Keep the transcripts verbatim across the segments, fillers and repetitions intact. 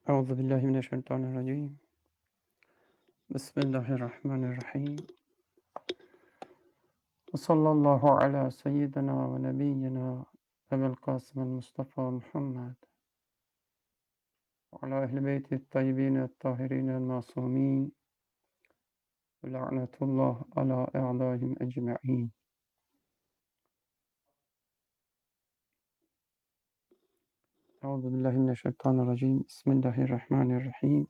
أعوذ بالله من الشيطان الرجيم. بسم الله الرحمن الرحيم. وصلى الله على سيدنا ونبينا أبي القاسم المصطفى محمد وعلى أهل بيته الطيبين الطاهرين المعصومين ولعنة الله على أعدائهم أجمعين. أعوذ بالله من الشيطان الرجيم. بسم الله الرحمن الرحيم.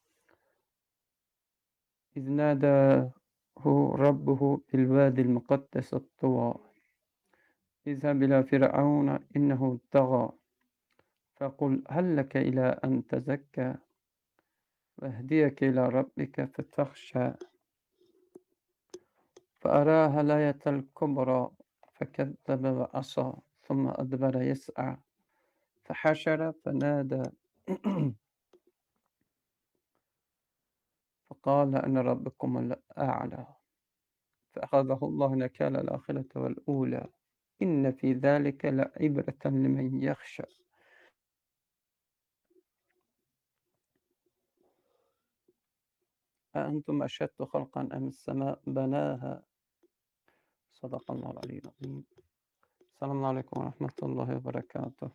إذ ناداه ربه بالوادي المقدس الطوى اذهب إلى فرعون إنه طغى فقل هل لك إلى أن تزكى واهديك إلى ربك فتخشى فأراها الآية الكبرى فكذب وعصى ثم أدبر يسعى فحشر فنادى فقال أنا ربكم الأعلى فأخذه الله نكال الآخرة والأولى إن في ذلك لعبرة لمن يخشى أأنتم أشد خلقا أم السماء بناها صدق الله العلي العظيم. Selamun Aleyküm ve Rahmetullahi ve Berekatuhu.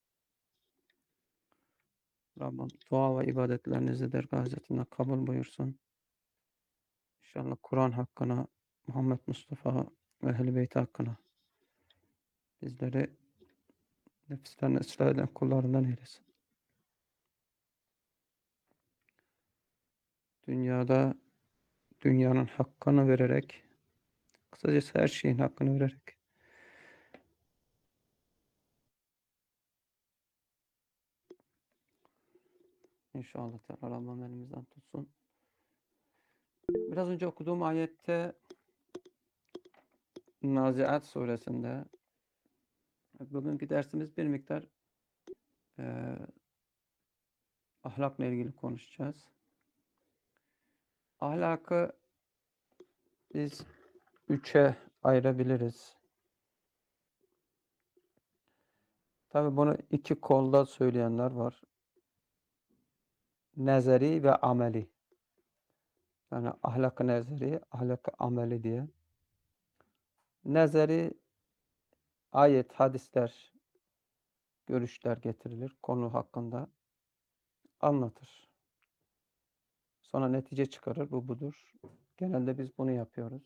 Rabbim dua ve ibadetlerinizi dergah hazretine kabul buyursun. İnşallah Kur'an hakkına, Muhammed Mustafa ve Ehl-i Beyt hakkına bizleri nefislerini ıslah eden kullarından eylesin. Dünyada dünyanın hakkını vererek, kısacası her şeyin hakkını vererek İnşallah Teala Rabbim elimizden tutsun. Biraz önce okuduğum ayette Naziat suresinde bugünkü dersimiz bir miktar e, ahlakla ilgili konuşacağız. Ahlakı biz üçe ayırabiliriz. Tabii bunu iki kolda söyleyenler var. Nezeri ve ameli. Yani ahlak-ı nezeri, ahlak-ı ameli diye. Nezeri ayet, hadisler, görüşler getirilir. Konu hakkında anlatır. Sonra netice çıkarır. Bu budur. Genelde biz bunu yapıyoruz.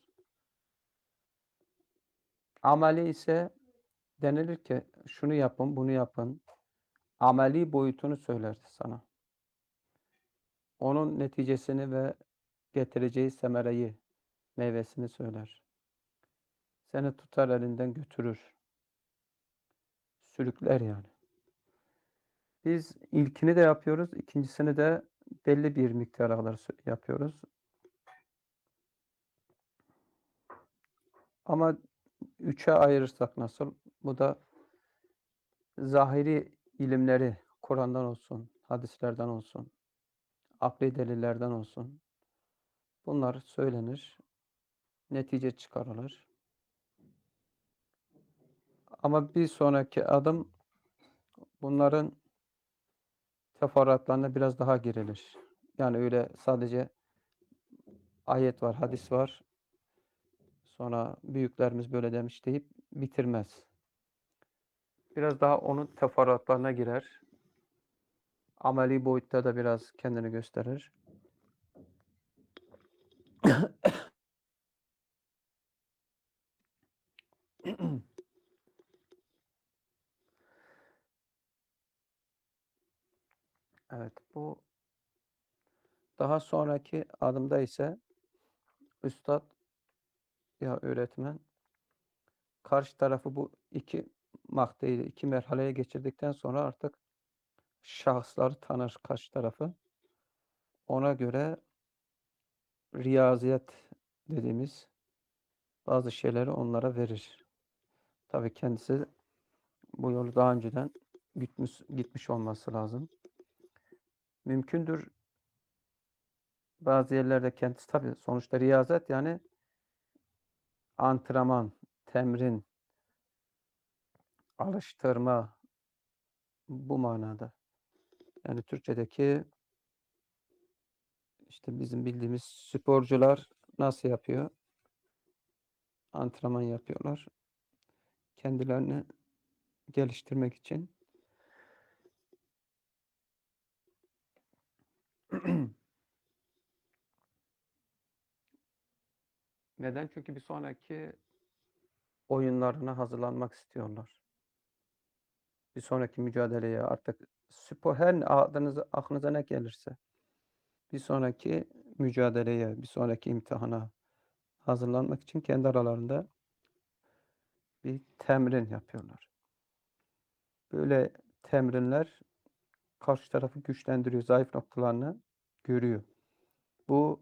Ameli ise denilir ki şunu yapın, bunu yapın. Ameli boyutunu söyler sana. Onun neticesini ve getireceği semereyi, meyvesini söyler. Seni tutar elinden götürür. Sürükler yani. Biz ilkini de yapıyoruz, ikincisini de belli bir miktar alır yapıyoruz. Ama üçe ayırırsak nasıl? Bu da zahiri ilimleri, Kur'an'dan olsun, hadislerden olsun, akli delillerden olsun. Bunlar söylenir, netice çıkarılır. Ama bir sonraki adım bunların teferruatlarına biraz daha girilir. Yani öyle sadece ayet var, hadis var. Sonra büyüklerimiz böyle demiş deyip bitirmez. Biraz daha onun teferruatlarına girer. Ameli boyutta da biraz kendini gösterir. Evet, bu daha sonraki adımda ise üstad ya öğretmen karşı tarafı bu iki makteyi, iki merhaleye geçirdikten sonra artık şahısları tanır karşı tarafı. Ona göre riyaziyet dediğimiz bazı şeyleri onlara verir. Tabii kendisi bu yolu daha önceden gitmiş, gitmiş olması lazım. Mümkündür bazı yerlerde kendisi tabii sonuçta riyazet yani antrenman, temrin, alıştırma bu manada. Yani Türkçedeki İşte bizim bildiğimiz sporcular nasıl yapıyor? Antrenman yapıyorlar. Kendilerini geliştirmek için. Neden? Çünkü bir sonraki oyunlarına hazırlanmak istiyorlar. Bir sonraki mücadeleye artık spor her aklınıza, aklınıza ne gelirse bir sonraki mücadeleye, bir sonraki imtihana hazırlanmak için kendi aralarında bir temrin yapıyorlar. Böyle temrinler karşı tarafı güçlendiriyor, zayıf noktalarını görüyor. Bu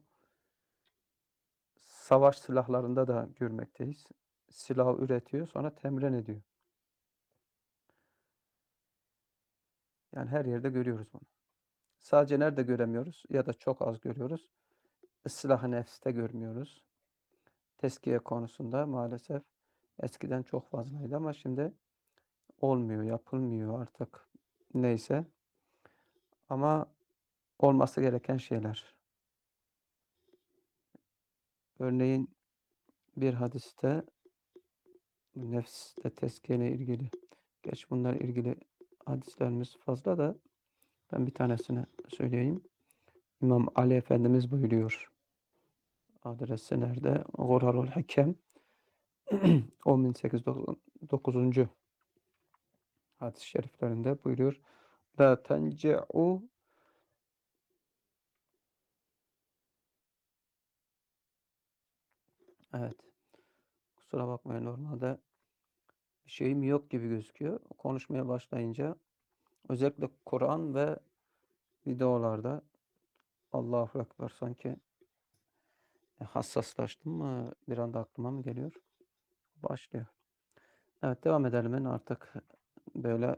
savaş silahlarında da görmekteyiz. Silahı üretiyor, sonra temrin ediyor. Yani her yerde görüyoruz bunu. Sadece nerede göremiyoruz ya da çok az görüyoruz? Islah-ı nefste görmüyoruz. Tezkiye konusunda maalesef eskiden çok fazlaydı ama şimdi olmuyor, yapılmıyor artık. Neyse. Ama olması gereken şeyler. Örneğin bir hadiste nefsle tezkiyeyle ilgili. Geç bunlar ilgili hadislerimiz fazla da ben bir tanesini söyleyeyim. İmam Ali Efendimiz buyuruyor. Adresi nerede? Gurarul Hakem on bin sekiz yüz dokuzuncu hadis-i şeriflerinde buyuruyor. La tence'u Evet. Kusura bakmayın normalde bir şeyim yok gibi gözüküyor. Konuşmaya başlayınca özellikle Kur'an ve videolarda Allahu Ekber sanki hassaslaştım mı bir anda aklıma mı geliyor? Başlıyor. Evet devam edelim. Ben artık böyle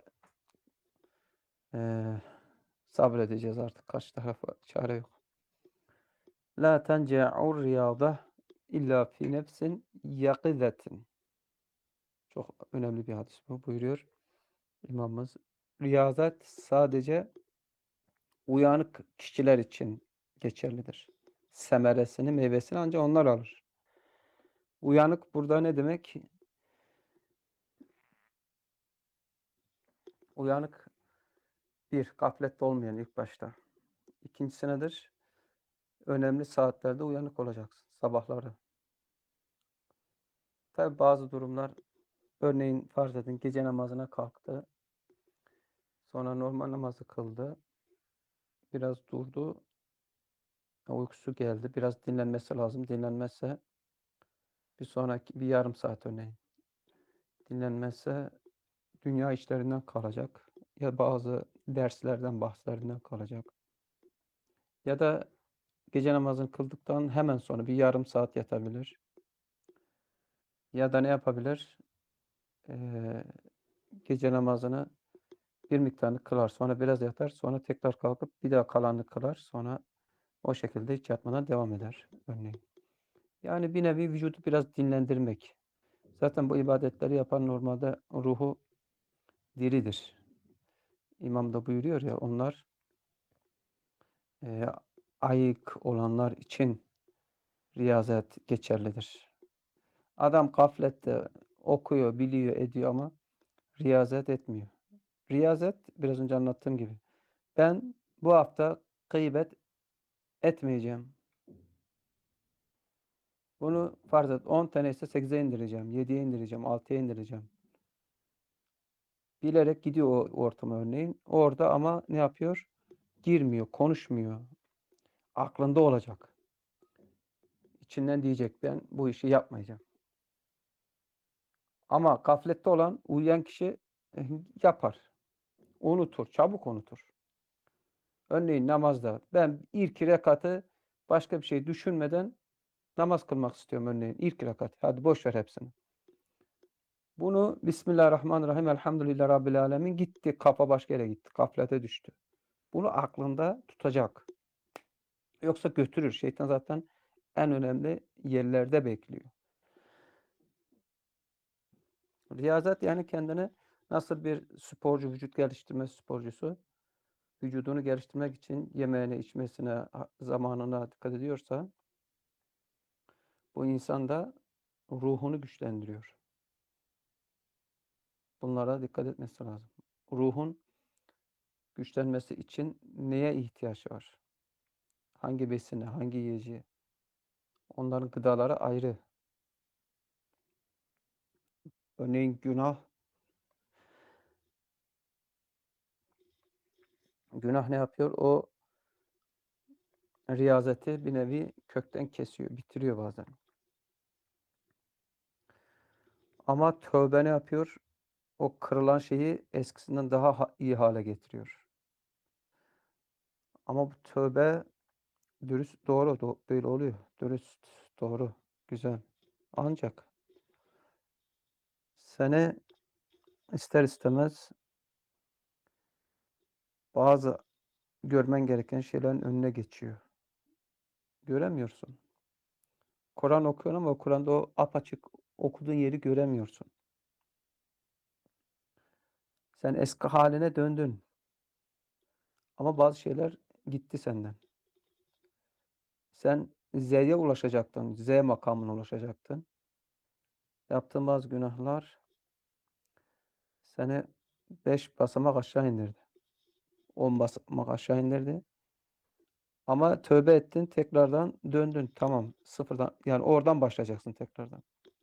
eee sabredeceğiz artık. Kaç tarafa çare yok. La tence'ur riyada illa fi nefsin yakizetin. Çok önemli bir hadis bu. Buyuruyor İmamımız. Riyazet sadece uyanık kişiler için geçerlidir. Semeresini, meyvesini ancak onlar alır. Uyanık burada ne demek? Uyanık bir, gaflette olmayan ilk başta. İkincisi nedir? Önemli saatlerde uyanık olacaksın. Sabahları. Tabi bazı durumlar, örneğin farz edin gece namazına kalktı. Sonra normal namazı kıldı. Biraz durdu. Uykusu geldi. Biraz dinlenmesi lazım. Dinlenmezse bir sonraki bir yarım saat örneğin. Dinlenmezse dünya işlerinden kalacak. Ya bazı derslerden, bahslerinden kalacak. Ya da gece namazını kıldıktan hemen sonra bir yarım saat yatabilir. Ya da ne yapabilir? Ee, gece namazını bir miktarını kılar. Sonra biraz yatar. Sonra tekrar kalkıp bir daha kalanını kılar. Sonra o şekilde hiç yatmadan devam eder örneğin. Yani bir nevi vücudu biraz dinlendirmek. Zaten bu ibadetleri yapan normalde ruhu diridir. İmam da buyuruyor ya onlar e, ayık olanlar için riyazet geçerlidir. Adam gaflette okuyor, biliyor, ediyor ama riyazet etmiyor. Riyazet biraz önce anlattığım gibi. Ben bu hafta gıybet etmeyeceğim. Bunu farz et on tane ise sekize indireceğim, yediye indireceğim, altıya indireceğim. Bilerek gidiyor o ortama örneğin. Orada ama ne yapıyor? Girmiyor, konuşmuyor. Aklında olacak. İçinden diyecek ben bu işi yapmayacağım. Ama gaflette olan uyuyan kişi yapar. Unutur, çabuk unutur. Örneğin namazda ben ilk rekatı başka bir şey düşünmeden namaz kılmak istiyorum örneğin. İlk rekat. Hadi boş ver hepsini. Bunu Bismillahirrahmanirrahim. Elhamdülillah Rabbil Alemin gitti. Kafa başka yere gitti. Gaflete düştü. Bunu aklında tutacak. Yoksa götürür. Şeytan zaten en önemli yerlerde bekliyor. Riyazet yani kendini nasıl bir sporcu, vücut geliştirme sporcusu vücudunu geliştirmek için yemeğine, içmesine, ha zamanına dikkat ediyorsa bu insan da ruhunu güçlendiriyor. Bunlara dikkat etmesi lazım. Ruhun güçlenmesi için neye ihtiyaç var? Hangi besine, hangi yiyeceğe? Onların gıdaları ayrı. Örneğin günah günah ne yapıyor? O riyazeti bir nevi kökten kesiyor, bitiriyor bazen. Ama tövbe ne yapıyor? O kırılan şeyi eskisinden daha ha iyi hâle getiriyor. Ama bu tövbe dürüst, doğru, do böyle oluyor. Dürüst, doğru, güzel. Ancak seni ister istemez bazı görmen gereken şeylerin önüne geçiyor. Göremiyorsun. Kur'an okuyorsun ama Kur'an'da o apaçık okuduğun yeri göremiyorsun. Sen eski hâline döndün ama bazı şeyler gitti senden. Sen Z'ye ulaşacaktın, Z makamına ulaşacaktın. Yaptığın bazı günahlar seni beş basamak aşağı indirdi. on basamak aşağı indirdi. Ama tövbe ettin, tekrardan döndün. Tamam, sıfırdan yani oradan başlayacaksın tekrardan.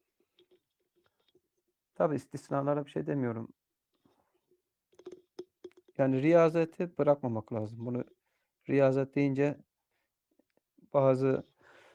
Tabii istisnalara bir şey demiyorum. Yani riyazeti bırakmamak lazım. Bunu riyazet deyince bazı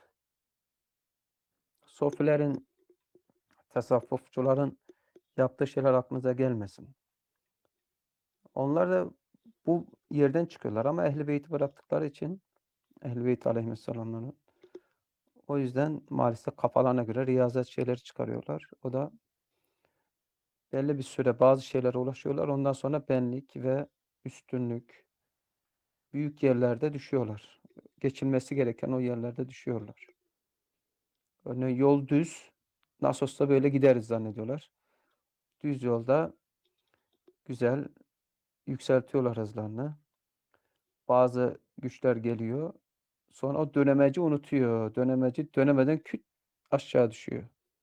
sofilerin, tasavvufçuların yaptığı şeyler aklınıza gelmesin. Onlar da bu yerden çıkıyorlar ama Ehl-i Beyt'i bıraktıkları için Ehl-i Beyt aleyhisselamları o yüzden maalesef kafalarına göre riyazet şeyleri çıkarıyorlar. O da belli bir süre bazı şeylere ulaşıyorlar. Ondan sonra benlik ve üstünlük büyük yerlerde düşüyorlar. Geçilmesi gereken o yerlerde düşüyorlar. Örneğin yol düz, nasıl olsa böyle gideriz zannediyorlar. Düz yolda güzel yükseltiyorlar hızlarını. Bazı güçler geliyor. Sonra o dönemeci unutuyor. Dönemeci dönemeden küt aşağı düşüyor.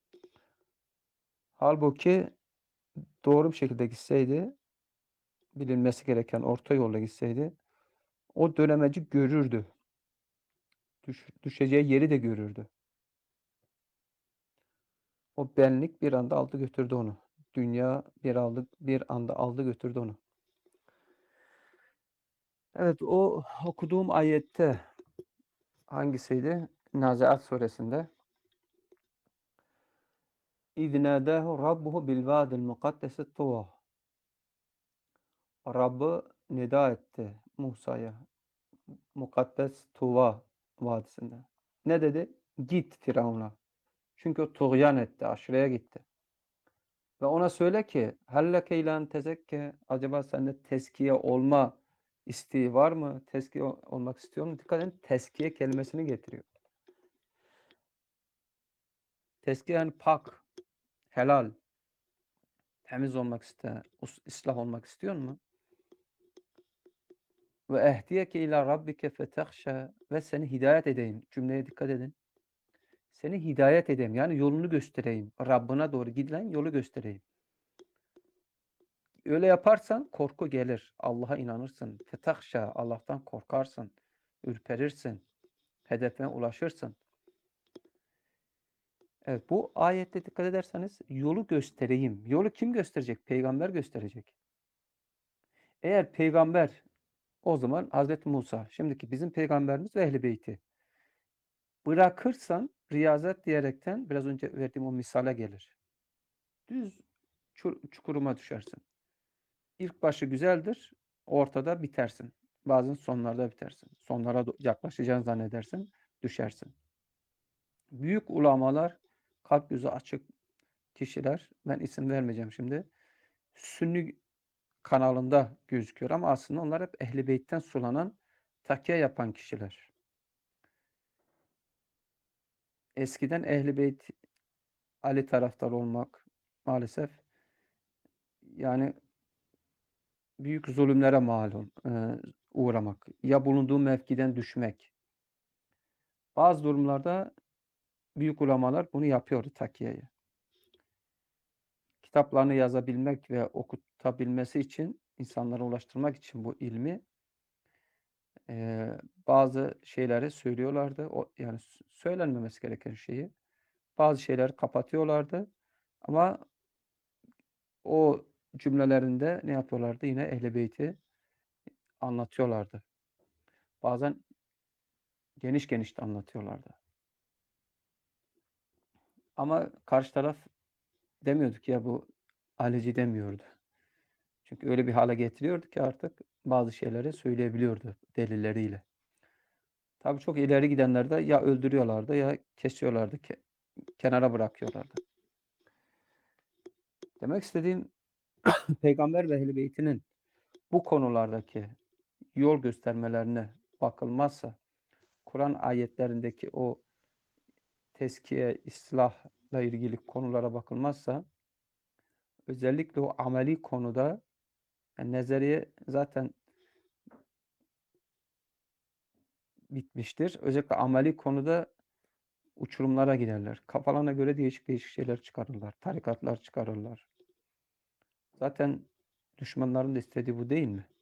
Halbuki doğru bir şekilde gitseydi, bilinmesi gereken orta yolla gitseydi, o dönemeci görürdü. Düş, düşeceği yeri de görürdü. O benlik bir anda aldı götürdü onu. Dünya bir aldı bir anda aldı götürdü onu. Evet, o okuduğum ayette hangisiydi? Naziat suresinde. İz nâdâhu rabbuhu bil vâdil mukaddesi tuva. Rabbı nida etti Musa'ya. Mukaddes Tuva vadisinde. Ne dedi? Git Firavun'a. Çünkü o tuğyan etti, aşırıya gitti. Ve ona söyle ki helleke ilen tezekke, acaba sende teskiye olma isteği var mı? Teskiye olmak istiyor mu? Dikkat edin, teskiye kelimesini getiriyor. Teskiye yani pak, helal, temiz olmak iste, ıslah olmak istiyor mu? Ve ehdiyeke ila rabbike fetehşe, ve seni hidayet edeyim. Cümleye dikkat edin. Seni hidayet edeyim. Yani yolunu göstereyim. Rabbına doğru gidilen yolu göstereyim. Öyle yaparsan korku gelir. Allah'a inanırsın. Fetahşa, Allah'tan korkarsın. Ürperirsin. Hedefine ulaşırsın. Evet, bu ayette dikkat ederseniz yolu göstereyim. Yolu kim gösterecek? Peygamber gösterecek. Eğer peygamber, o zaman Hazreti Musa, şimdiki bizim peygamberimiz ve Ehl-i Beyti bırakırsan riyazet diyerekten biraz önce verdiğim o misale gelir. Düz çukuruma düşersin. İlk başı güzeldir, ortada bitersin. Bazen sonlarda bitersin. Sonlara yaklaşacağını zannedersin, düşersin. Büyük ulamalar, kalp yüzü açık kişiler, ben isim vermeyeceğim şimdi, Sünni kanalında gözüküyor ama aslında onlar hep Ehl-i Beyt'ten sulanan, takya yapan kişiler. Eskiden Ehl-i Beyt, Ali taraftarı olmak maalesef yani büyük zulümlere malum. Ee, uğramak, ya bulunduğu mevkiden düşmek. Bazı durumlarda büyük ulemalar bunu yapıyordu takiyeyi. Kitaplarını yazabilmek ve okutabilmesi için, insanlara ulaştırmak için bu ilmi eee, bazı şeyleri söylüyorlardı. O yani s söylenmemesi gereken şeyi. Bazı şeyleri kapatıyorlardı ama o cümlelerinde ne yapıyorlardı? Yine Ehl-i Beyt'i anlatıyorlardı. Bazen geniş geniş de anlatıyorlardı. Ama karşı taraf demiyordu ki ya bu Alici demiyordu. Çünkü öyle bir hale getiriyordu ki artık bazı şeyleri söyleyebiliyordu delilleriyle. Tabii çok ileri gidenleri de ya öldürüyorlardı ya kesiyorlardı, ke kenara bırakıyorlardı. Demek istediğim Peygamber ve Ehl-i Beyt'inin bu konulardaki yol göstermelerine bakılmazsa, Kur'an ayetlerindeki o tezkiye, islahla ilgili konulara bakılmazsa, özellikle o ameli konuda yani nezariye zaten bitmiştir. Özellikle ameli konuda uçurumlara giderler. Kafalarına göre değişik değişik şeyler çıkarırlar. Tarikatlar çıkarırlar. Zaten düşmanların da istediği bu değil mi?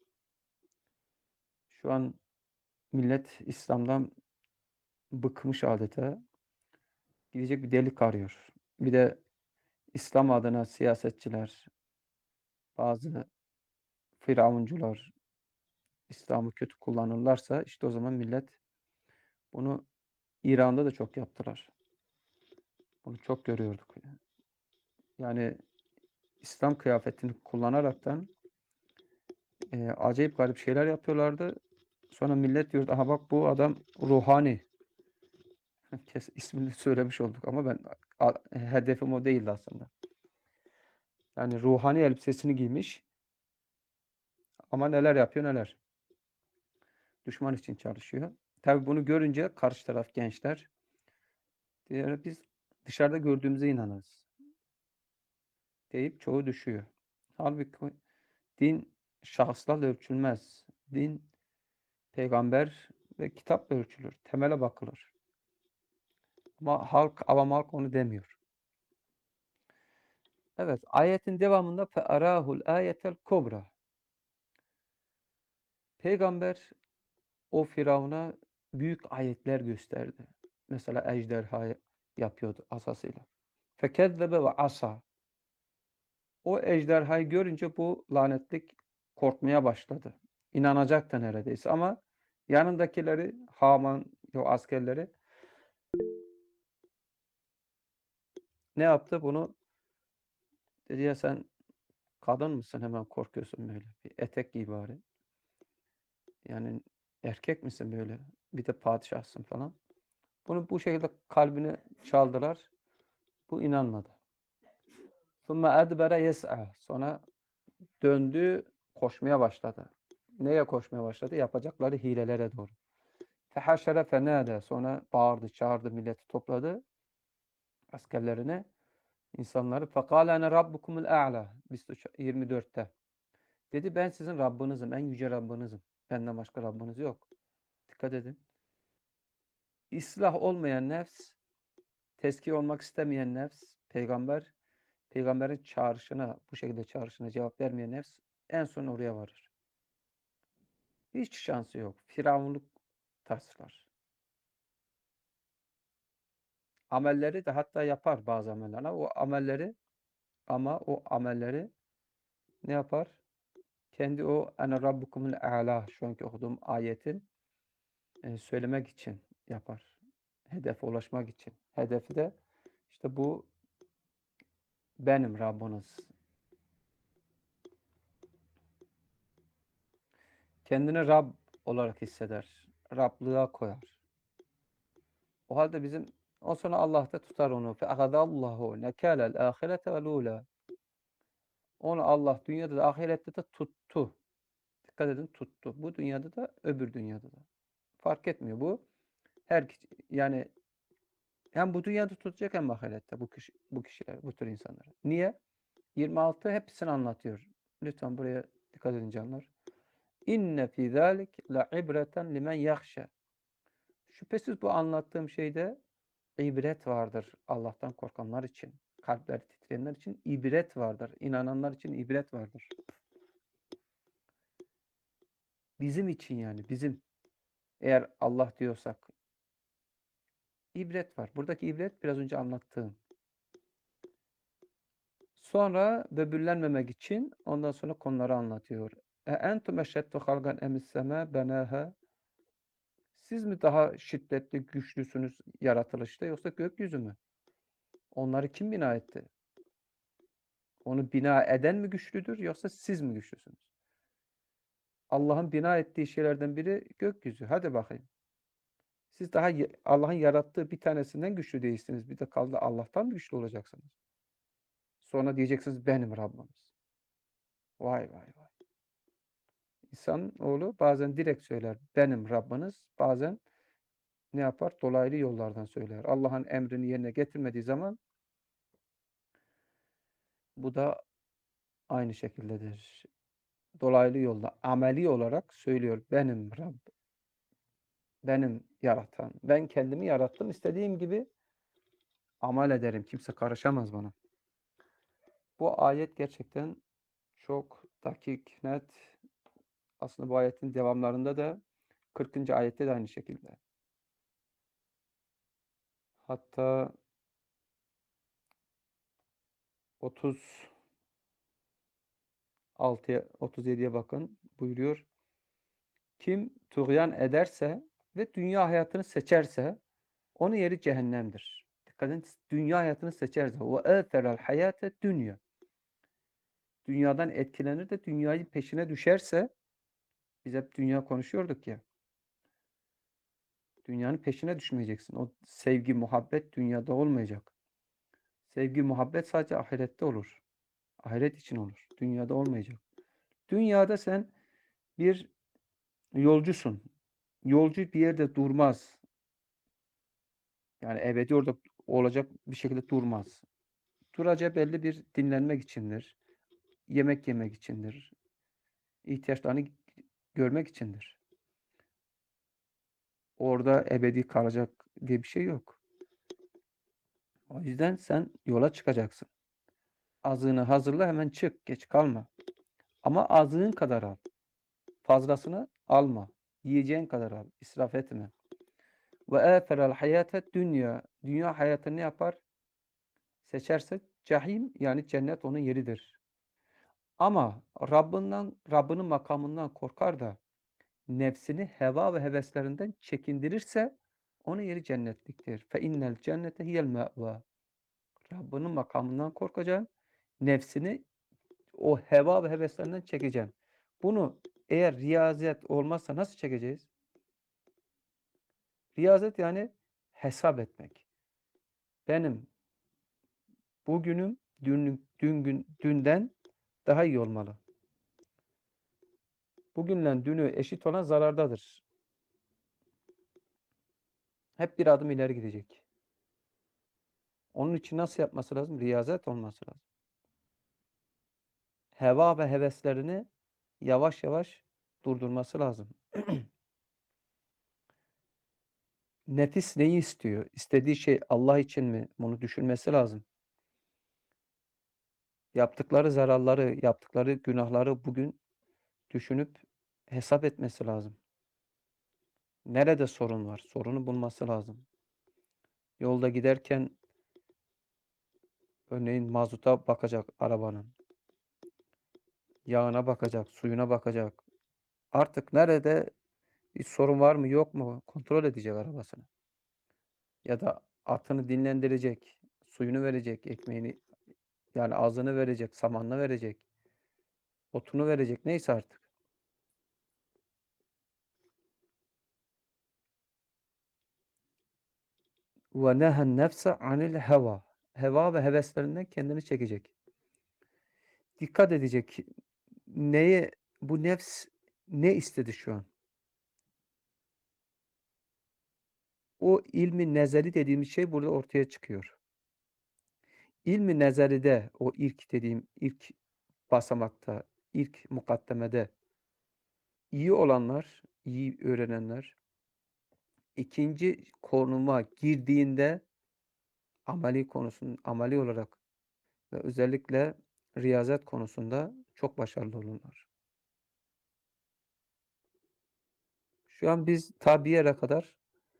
Şu an millet İslam'dan bıkmış adeta. Gidecek bir delik arıyor. Bir de İslam adına siyasetçiler, bazı firavuncular İslam'ı kötü kullanırlarsa işte o zaman millet bunu İran'da da çok yaptılar. Bunu çok görüyorduk. Yani İslam kıyafetini kullanaraktan e, acayip garip şeyler yapıyorlardı. Sonra millet diyordu, aha bak bu adam ruhani. Kes, ismini söylemiş olduk ama ben a, hedefim o değildi aslında. Yani ruhani elbisesini giymiş ama neler yapıyor neler. Düşman için çalışıyor. Tabii bunu görünce karşı taraf gençler diyor, biz dışarıda gördüğümüze inanırız deyip çoğu düşüyor. Halbuki din şahıslarla ölçülmez. Din peygamber ve kitapla ölçülür. Temele bakılır. Ama halk, avam halk onu demiyor. Evet, ayetin devamında fe'arahul ayetel kubra. Peygamber o Firavun'a büyük ayetler gösterdi. Mesela ejderha yapıyordu asasıyla. Fekezzebe ve asa. O ejderhayı görünce bu lanetlik korkmaya başladı. İnanacaktı neredeyse ama yanındakileri, Haman, o askerleri ne yaptı? Bunu dedi ya sen kadın mısın hemen korkuyorsun böyle. Bir etek giy bari. Yani erkek misin böyle? Bir de padişahsın falan. Bunu bu şekilde kalbini çaldılar. Bu inanmadı. ثُمَّ اَدْبَرَ يَسْعَى. Sonra döndü, koşmaya başladı. Neye koşmaya başladı? Yapacakları hilelere doğru. فَحَشَرَ فَنَادَى. Sonra bağırdı, çağırdı, milleti topladı. Askerlerine, insanları. فَقَالَ اَنَا رَبُّكُمُ الْاَعْلَى. yirmi dörtte. Dedi ben sizin Rabbinizim, en yüce Rabbinizim. Benden başka Rabbiniz yok. Dikkat edin. İslah olmayan nefs, tezkiye olmak istemeyen nefs, peygamber, peygamberin çağrışına, bu şekilde çağrışına cevap vermeyen nefs en son oraya varır. Hiç şansı yok. Firavunluk taslar. Amelleri de hatta yapar bazı ameller. O amelleri ama o amelleri ne yapar? Kendi o ene rabbukumul a'la şu anki okuduğum ayetin e, söylemek için yapar. Hedefe ulaşmak için. Hedefi de işte bu benim Rabbiniz. Kendini Rab olarak hisseder. Rablığa koyar. O halde bizim o sonra Allah da tutar onu. فَاَخَذَ nekâlel âhirete vel ûlâ. Onu Allah dünyada da ahirette de tuttu. Dikkat edin tuttu. Bu dünyada da öbür dünyada da. Fark etmiyor bu. Her yani hem bu dünyada tutacak hem ahirette bu kişi, bu kişiler, bu tür insanları. Niye? yirmi altı hepsini anlatıyor. Lütfen buraya dikkat edin canlar. İnne fî zâlik le'ibreten limen yahşe. Şüphesiz bu anlattığım şeyde ibret vardır Allah'tan korkanlar için. Kalpleri titreyenler için ibret vardır. İnananlar için ibret vardır. Bizim için yani bizim. Eğer Allah diyorsak ibret var. Buradaki ibret biraz önce anlattığım. Sonra böbürlenmemek için ondan sonra konuları anlatıyor. E entum eşeddu halgan emis sema benâhâ. Siz mi daha şiddetli, güçlüsünüz yaratılışta yoksa gökyüzü mü? Onları kim bina etti? Onu bina eden mi güçlüdür yoksa siz mi güçlüsünüz? Allah'ın bina ettiği şeylerden biri gökyüzü. Hadi bakayım. Siz daha Allah'ın yarattığı bir tanesinden güçlü değilsiniz. Bir de kaldı Allah'tan mı güçlü olacaksınız? Sonra diyeceksiniz benim Rabbimiz. Vay vay vay. İnsanoğlu bazen direkt söyler benim Rabbiniz. Bazen ne yapar? Dolaylı yollardan söyler. Allah'ın emrini yerine getirmediği zaman bu da aynı şekildedir. Dolaylı yolda ameli olarak söylüyor. Benim Rabb, benim yaratan. Ben kendimi yarattım. İstediğim gibi amel ederim. Kimse karışamaz bana. Bu ayet gerçekten çok dakik, net. Aslında bu ayetin devamlarında da kırkıncı ayette de aynı şekilde. Hatta otuz altıya otuz yediye bakın buyuruyor. Kim tuğyan ederse ve dünya hayatını seçerse onun yeri cehennemdir. Dikkat edin, dünya hayatını seçerse o eferel hayate dünya. Dünyadan etkilenir de dünyayı peşine düşerse biz hep dünya konuşuyorduk ya. Dünyanın peşine düşmeyeceksin. O sevgi, muhabbet dünyada olmayacak. Sevgi, muhabbet sadece ahirette olur. Ahiret için olur. Dünyada olmayacak. Dünyada sen bir yolcusun. Yolcu bir yerde durmaz. Yani ebedi orada olacak bir şekilde durmaz. Duracağı belli bir dinlenmek içindir. Yemek yemek içindir. İhtiyaçlarını görmek içindir. Orada ebedi kalacak diye bir şey yok. O yüzden sen yola çıkacaksın. Azığını hazırla, hemen çık. Geç kalma. Ama azığın kadar al. Fazlasını alma. Yiyeceğin kadar al. İsraf etme. Ve eferel hayate dünya. Dünya hayatını ne yapar? Seçerse cahim, yani cennet onun yeridir. Ama Rabbinden, Rabbinin makamından korkar da nefsini heva ve heveslerinden çekindirirse onun yeri cennetliktir. Fe innel cennete hiyel me'va. Rabbinin makamından korkacaksın. Nefsini o heva ve heveslerinden çekeceksin. Bunu eğer riyazet olmazsa nasıl çekeceğiz? Riyazet yani hesap etmek. Benim bugünüm dün, dün gün, dünden daha iyi olmalı. Bugünle dünü eşit olan zarardadır. Hep bir adım ileri gidecek. Onun için nasıl yapması lazım? Riyazet olması lazım. Heva ve heveslerini yavaş yavaş durdurması lazım. Nefis neyi istiyor? İstediği şey Allah için mi? Bunu düşünmesi lazım. Yaptıkları zararları, yaptıkları günahları bugün düşünüp hesap etmesi lazım. Nerede sorun var? Sorunu bulması lazım. Yolda giderken örneğin mazuta bakacak arabanın. Yağına bakacak, suyuna bakacak. Artık nerede bir sorun var mı yok mu kontrol edecek arabasını. Ya da atını dinlendirecek, suyunu verecek, ekmeğini yani azını verecek, samanını verecek, otunu verecek, neyse artık. Ve nehen nefse anil heva. Heva ve heveslerinden kendini çekecek. Dikkat edecek. Neye, bu nefs ne istedi şu an? O ilmi nezeri dediğimiz şey burada ortaya çıkıyor. İlmi nezeride, o ilk dediğim ilk basamakta, ilk mukaddemede, iyi olanlar, iyi öğrenenler ikinci konuma girdiğinde ameli konusun ameli olarak ve özellikle riyazet konusunda çok başarılı olurlar. Şu an biz ta bir yere kadar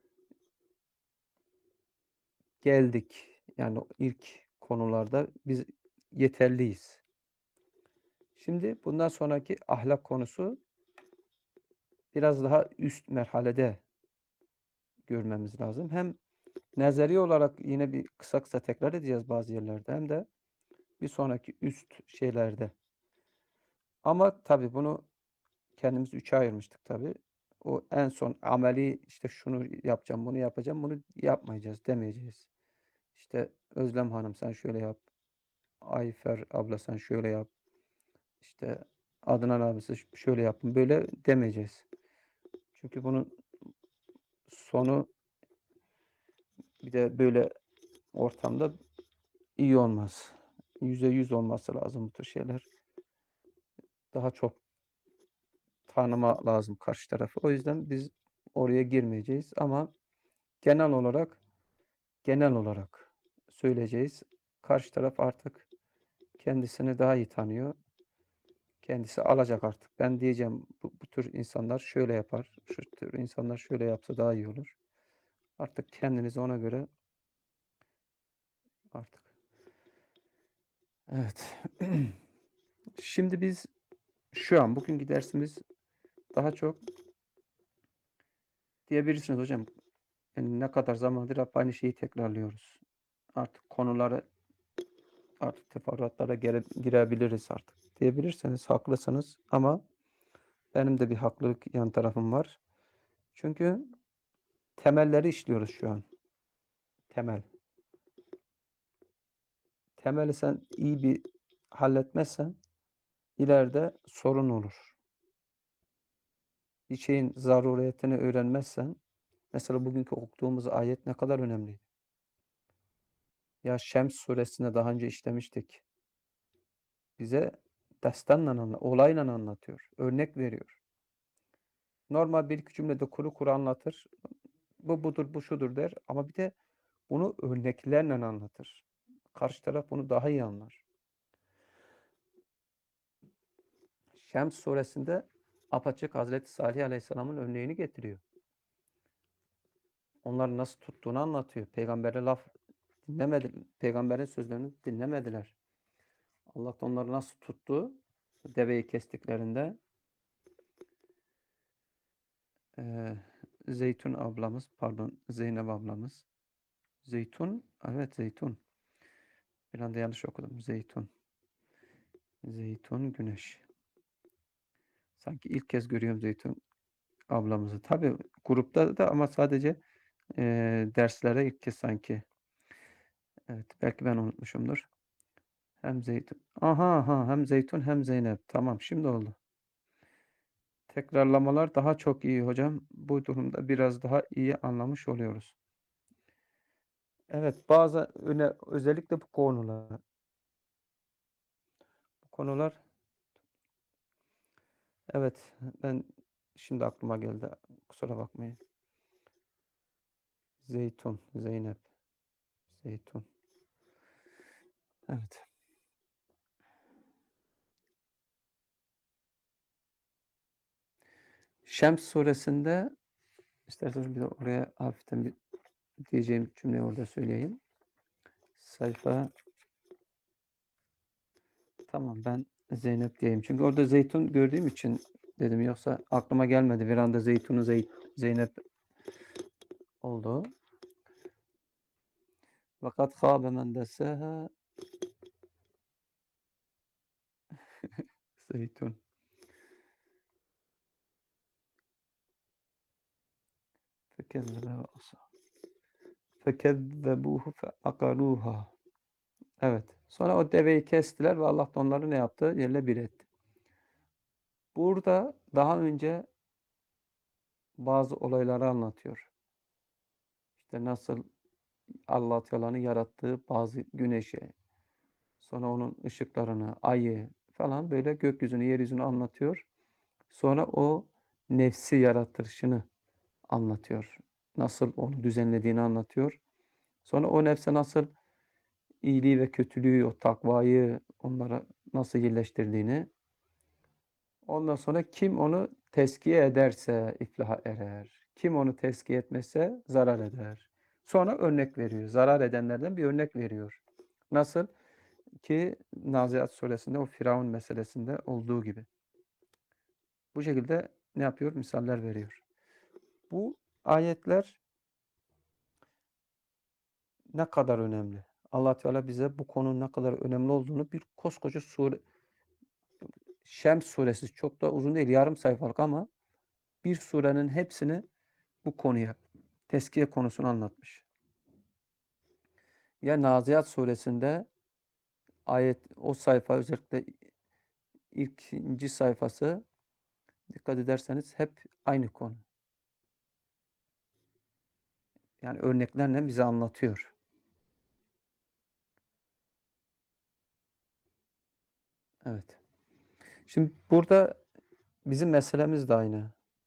geldik. Yani o ilk konularda biz yeterliyiz. Şimdi bundan sonraki ahlak konusu biraz daha üst merhalede görmemiz lazım. Hem nezeri olarak yine bir kısa kısa tekrar edeceğiz bazı yerlerde hem de bir sonraki üst şeylerde. Ama tabii bunu kendimiz üçe ayırmıştık tabii. O en son ameli işte şunu yapacağım, bunu yapacağım, bunu yapmayacağız demeyeceğiz. İşte Özlem Hanım sen şöyle yap, Ayfer abla sen şöyle yap, işte Adnan abi siz şöyle yapın, böyle demeyeceğiz. Çünkü bunun sonu bir de böyle ortamda iyi olmaz. Yüzde yüz olması lazım bu tür şeyler. Daha çok tanıma lazım karşı tarafı. O yüzden biz oraya girmeyeceğiz ama genel olarak genel olarak söyleyeceğiz. Karşı taraf artık kendisini daha iyi tanıyor. Kendisi alacak artık. Ben diyeceğim bu, bu tür insanlar şöyle yapar. Şu tür insanlar şöyle yapsa daha iyi olur. Artık kendinizi ona göre artık. Evet. Şimdi biz şu an bugünkü dersimiz daha çok diyebilirsiniz hocam. Yani ne kadar zamandır hep aynı şeyi tekrarlıyoruz. Artık konuları artık teferruatlara gire, girebiliriz artık diyebilirseniz haklısınız ama benim de bir haklılık yan tarafım var. Çünkü temelleri işliyoruz şu an. Temel. Temeli sen iyi bir halletmezsen ileride sorun olur. Bir şeyin zaruriyetini öğrenmezsen mesela bugünkü okuduğumuz ayet ne kadar önemli. Ya Şems suresinde daha önce işlemiştik. Bize destanla, olayla anlatıyor. Örnek veriyor. Normal bir iki cümlede kuru kuru anlatır. Bu budur, bu şudur der. Ama bir de bunu örneklerle anlatır. Karşı taraf bunu daha iyi anlar. Şems suresinde apaçık Hazreti Salih Aleyhisselam'ın örneğini getiriyor. Onları nasıl tuttuğunu anlatıyor. Peygamber'e laf dinlemedi. Peygamber'in sözlerini dinlemediler. Allah da onları nasıl tuttu? Deveyi kestiklerinde e, Zeytun ablamız, pardon Zeynep ablamız. Zeytun, evet Zeytun. Bir anda yanlış okudum. Zeytun. Zeytun Güneş. Sanki ilk kez görüyorum Zeytun ablamızı. Tabii grupta da ama sadece e, derslere ilk kez sanki. Evet, belki ben unutmuşumdur. Hem Zeytun. Aha aha hem Zeytun hem Zeynep. Tamam şimdi oldu. Tekrarlamalar daha çok iyi hocam. Bu durumda biraz daha iyi anlamış oluyoruz. Evet, bazı öne, özellikle bu konular. Bu konular evet ben şimdi aklıma geldi. Kusura bakmayın. Zeytun, Zeynep, Zeytun. Evet. Şems suresinde isterseniz bir de oraya hafiften bir diyeceğim cümleyi orada söyleyeyim. Sayfa tamam ben Zeynep diyeyim. Çünkü orada Zeytun gördüğüm için dedim yoksa aklıma gelmedi. Bir anda Zeytun'u Zey Zeynep oldu. Fakat khâbe men dessâhâ Zeytun. Fekezzebe fekezzebuhu feakaruha. Evet. Sonra o deveyi kestiler ve Allah da onları ne yaptı? Yerle bir etti. Burada daha önce bazı olayları anlatıyor. İşte nasıl Allah Teala'nın yarattığı bazı güneşi, sonra onun ışıklarını, ayı falan böyle gökyüzünü, yeryüzünü anlatıyor. Sonra o nefsi yaratılışını anlatıyor. Nasıl onu düzenlediğini anlatıyor. Sonra o nefse nasıl iyiliği ve kötülüğü, o takvayı onlara nasıl yerleştirdiğini, ondan sonra kim onu tezkiye ederse iflaha erer. Kim onu tezkiye etmezse zarar eder. Sonra örnek veriyor. Zarar edenlerden bir örnek veriyor. Nasıl ki Naziat suresinde o Firavun meselesinde olduğu gibi. Bu şekilde ne yapıyor? Misaller veriyor. Bu ayetler ne kadar önemli. Allah Teala bize bu konunun ne kadar önemli olduğunu bir koskoca sure, Şems suresi çok da uzun değil, yarım sayfalık ama bir surenin hepsini bu konuya, tezkiye konusunu anlatmış. Ya Naziat suresinde ayet, o sayfa özellikle ikinci sayfası dikkat ederseniz hep aynı konu. Yani örneklerle bize anlatıyor. Evet. Şimdi burada bizim meselemiz de aynı.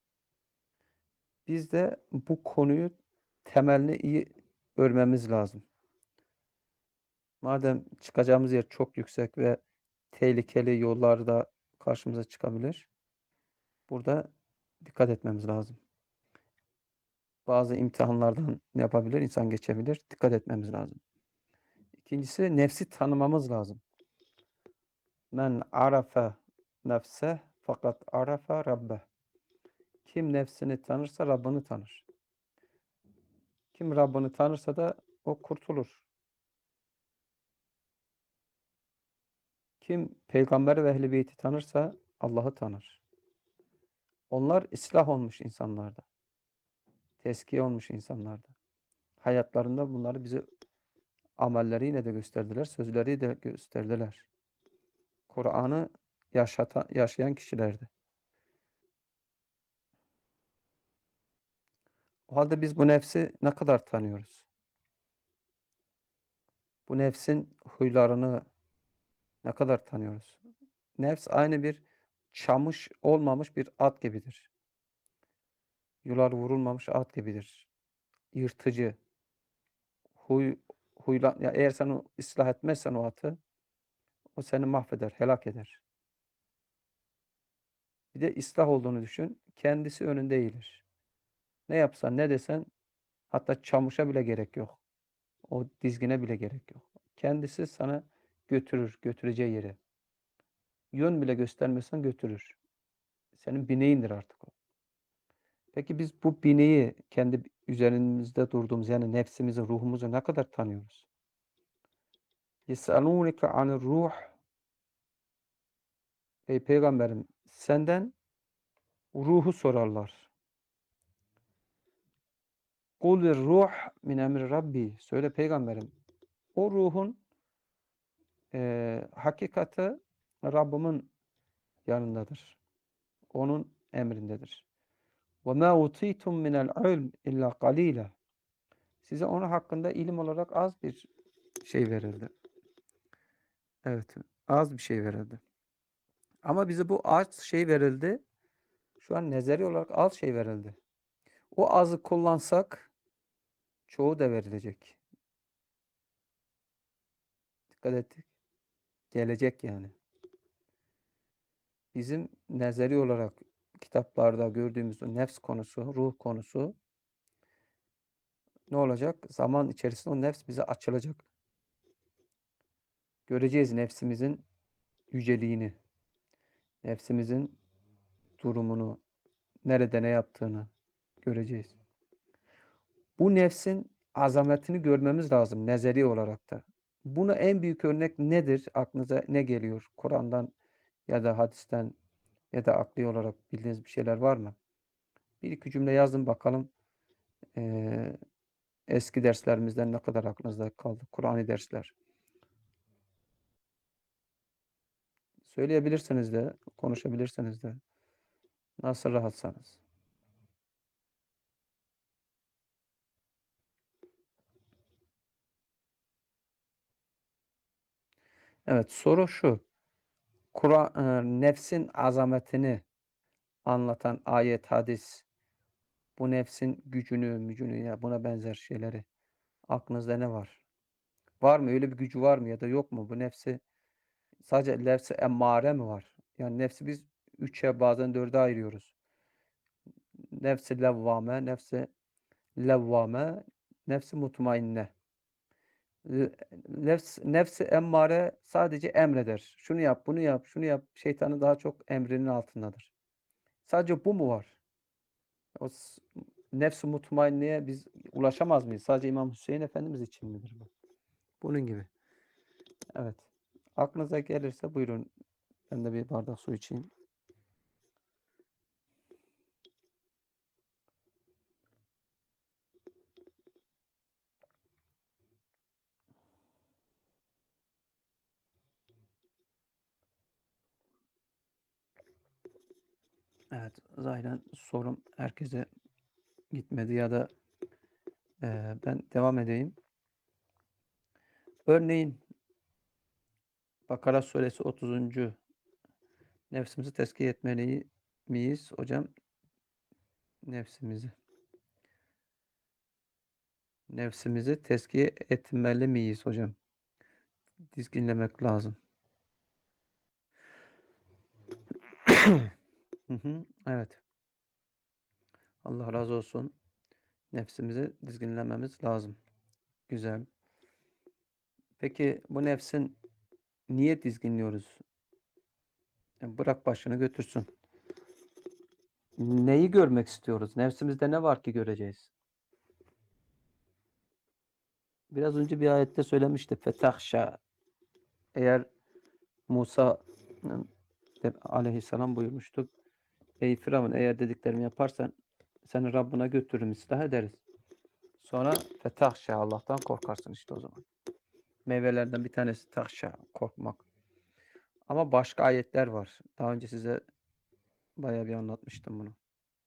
Biz de bu konuyu temelini iyi örmemiz lazım. Madem çıkacağımız yer çok yüksek ve tehlikeli yollarda karşımıza çıkabilir, burada dikkat etmemiz lazım. Bazı imtihanlardan ne yapabilir? İnsan geçebilir. Dikkat etmemiz lazım. İkincisi nefsi tanımamız lazım. Men arafe nefse fakat arafe rabbe. Kim nefsini tanırsa Rabbini tanır. Kim Rabbini tanırsa da o kurtulur. Kim Peygamber ve Ehl-i Beyt'i tanırsa Allah'ı tanır. Onlar ıslah olmuş insanlardı. Teskiye olmuş insanlardı. Hayatlarında bunları bize amelleriyle de gösterdiler, sözleri de gösterdiler. Kur'an'ı yaşatan, yaşayan kişilerdi. O halde biz bu nefsi ne kadar tanıyoruz? Bu nefsin huylarını ne kadar tanıyoruz? Nefs aynı bir çamış olmamış bir at gibidir. Yular vurulmamış at gibidir. Yırtıcı. Huy, huyla, ya eğer sen o ıslah etmezsen o atı, o seni mahveder, helak eder. Bir de ıslah olduğunu düşün. Kendisi önünde eğilir. Ne yapsan ne desen, hatta çamuşa bile gerek yok. O dizgine bile gerek yok. Kendisi sana götürür, götüreceği yere. Yön bile göstermesen götürür. Senin bineğindir artık o. Peki biz bu bineği kendi üzerimizde durduğumuz yani nefsimizi, ruhumuzu ne kadar tanıyoruz? يَسْأَلُونِكَ عَنِ الرُّوحِ Ey Peygamberim senden ruhu sorarlar. قُلِ الرُّوحِ مِنْ اَمْرِ Rabbi. Söyle Peygamberim. O ruhun e, hakikati Rabbimin yanındadır. Onun emrindedir. وَمَا اُوتِيتُمْ مِنَ الْعِلْمِ اِلَّا قَلِيلًا Size onun hakkında ilim olarak az bir şey verildi. Evet, az bir şey verildi. Ama bize bu az şey verildi. Şu an nezeri olarak az şey verildi. O azı kullansak çoğu da verilecek. Dikkat ettik. Gelecek yani. Bizim nezeri olarak kitaplarda gördüğümüz o nefs konusu, ruh konusu ne olacak? Zaman içerisinde o nefs bize açılacak. Göreceğiz nefsimizin yüceliğini, nefsimizin durumunu, nerede ne yaptığını göreceğiz. Bu nefsin azametini görmemiz lazım nezeri olarak da. Buna en büyük örnek nedir? Aklınıza ne geliyor? Kur'an'dan ya da hadisten ya da akli olarak bildiğiniz bir şeyler var mı? Bir iki cümle yazın bakalım. Ee, eski derslerimizden ne kadar aklınızda kaldı? Kur'an'ı dersler. Söyleyebilirsiniz de, konuşabilirsiniz de. Nasıl rahatsanız. Evet, soru şu. Kur'an, e, nefsin azametini anlatan ayet, hadis, bu nefsin gücünü, mücünü ya buna benzer şeyleri aklınızda ne var? Var mı? Öyle bir gücü var mı ya da yok mu? Bu nefsi sadece nefsi emmare mi var? Yani nefsi biz üçe bazen dörde ayırıyoruz. Nefsi levvame, nefsi levvame, nefsi mutmainne. L- Nefs, nefsi emmare sadece emreder. Şunu yap, bunu yap, şunu yap. Şeytanın daha çok emrinin altındadır. Sadece bu mu var? O s- nefs-i mutmainneye biz ulaşamaz mıyız? Sadece İmam Hüseyin Efendimiz için midir bu? Bunun gibi. Evet. Aklınıza gelirse buyurun. Ben de bir bardak su içeyim. Evet. Zaten sorum herkese gitmedi ya da e, ben devam edeyim. Örneğin Bakara suresi otuzuncu nefsimizi tezkiye etmeli miyiz hocam? Nefsimizi. Nefsimizi tezkiye etmeli miyiz hocam? Dizginlemek lazım. Hı hı, evet. Allah razı olsun. Nefsimizi dizginlememiz lazım. Güzel. Peki bu nefsin niye dizginliyoruz? Yani bırak başını götürsün. Neyi görmek istiyoruz? Nefsimizde ne var ki göreceğiz? Biraz önce bir ayette söylemişti. Fetahşa. Eğer Musa aleyhisselam buyurmuştuk. Ey Firavun eğer dediklerimi yaparsan seni Rabbına götürürüm ıslah ederiz. Sonra fetahşa Allah'tan korkarsın işte o zaman. Meyvelerden bir tanesi tahşa korkmak. Ama başka ayetler var. Daha önce size bayağı bir anlatmıştım bunu.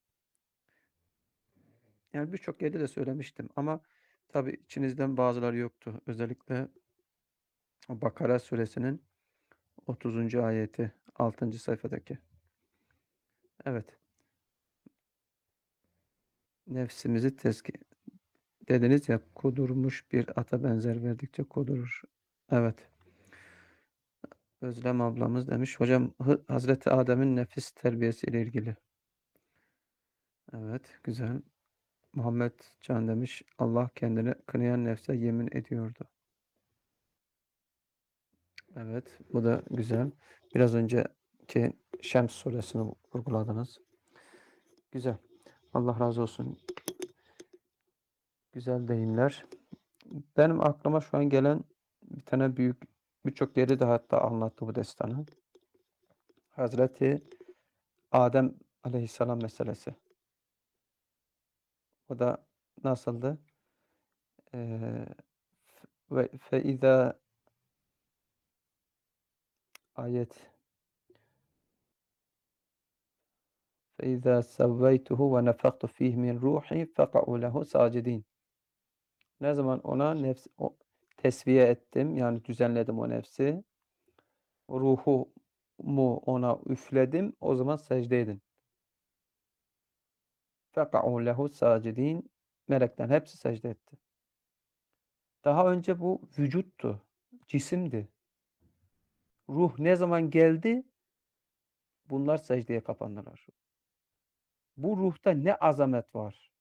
Yani birçok yerde de söylemiştim ama tabii içinizden bazıları yoktu. Özellikle Bakara suresinin otuzuncu ayeti altıncı sayfadaki. Evet. Nefsimizi tezki dediniz ya kudurmuş bir ata benzer verdikçe kudurur. Evet. Özlem ablamız demiş. Hocam Hı- Hazreti Adem'in nefis terbiyesi ile ilgili. Evet. Güzel. Muhammed Can demiş. Allah kendini kınayan nefse yemin ediyordu. Evet. Bu da güzel. Biraz önceki Şems suresini vurguladınız. Güzel. Allah razı olsun. Güzel deyimler. Benim aklıma şu an gelen bir tane büyük birçok yeri de hatta anlattı bu destanı. Hazreti Adem aleyhisselam meselesi. O da nasıldı? Ee, ve fe izâ ayet fe izâ sevveytuhu ve nefektu fîh min ruhi feka'u lehu sâcidîn. Ne zaman ona nefs o, tesviye ettim yani düzenledim o nefsi. Ruhumu ona üfledim. O zaman secde edin. Feka'u lehu sâcidîn. Melekler hepsi secde etti. Daha önce bu vücuttu. Cisimdi. Ruh ne zaman geldi? Bunlar secdeye kapandılar. Bu ruhta ne azamet var,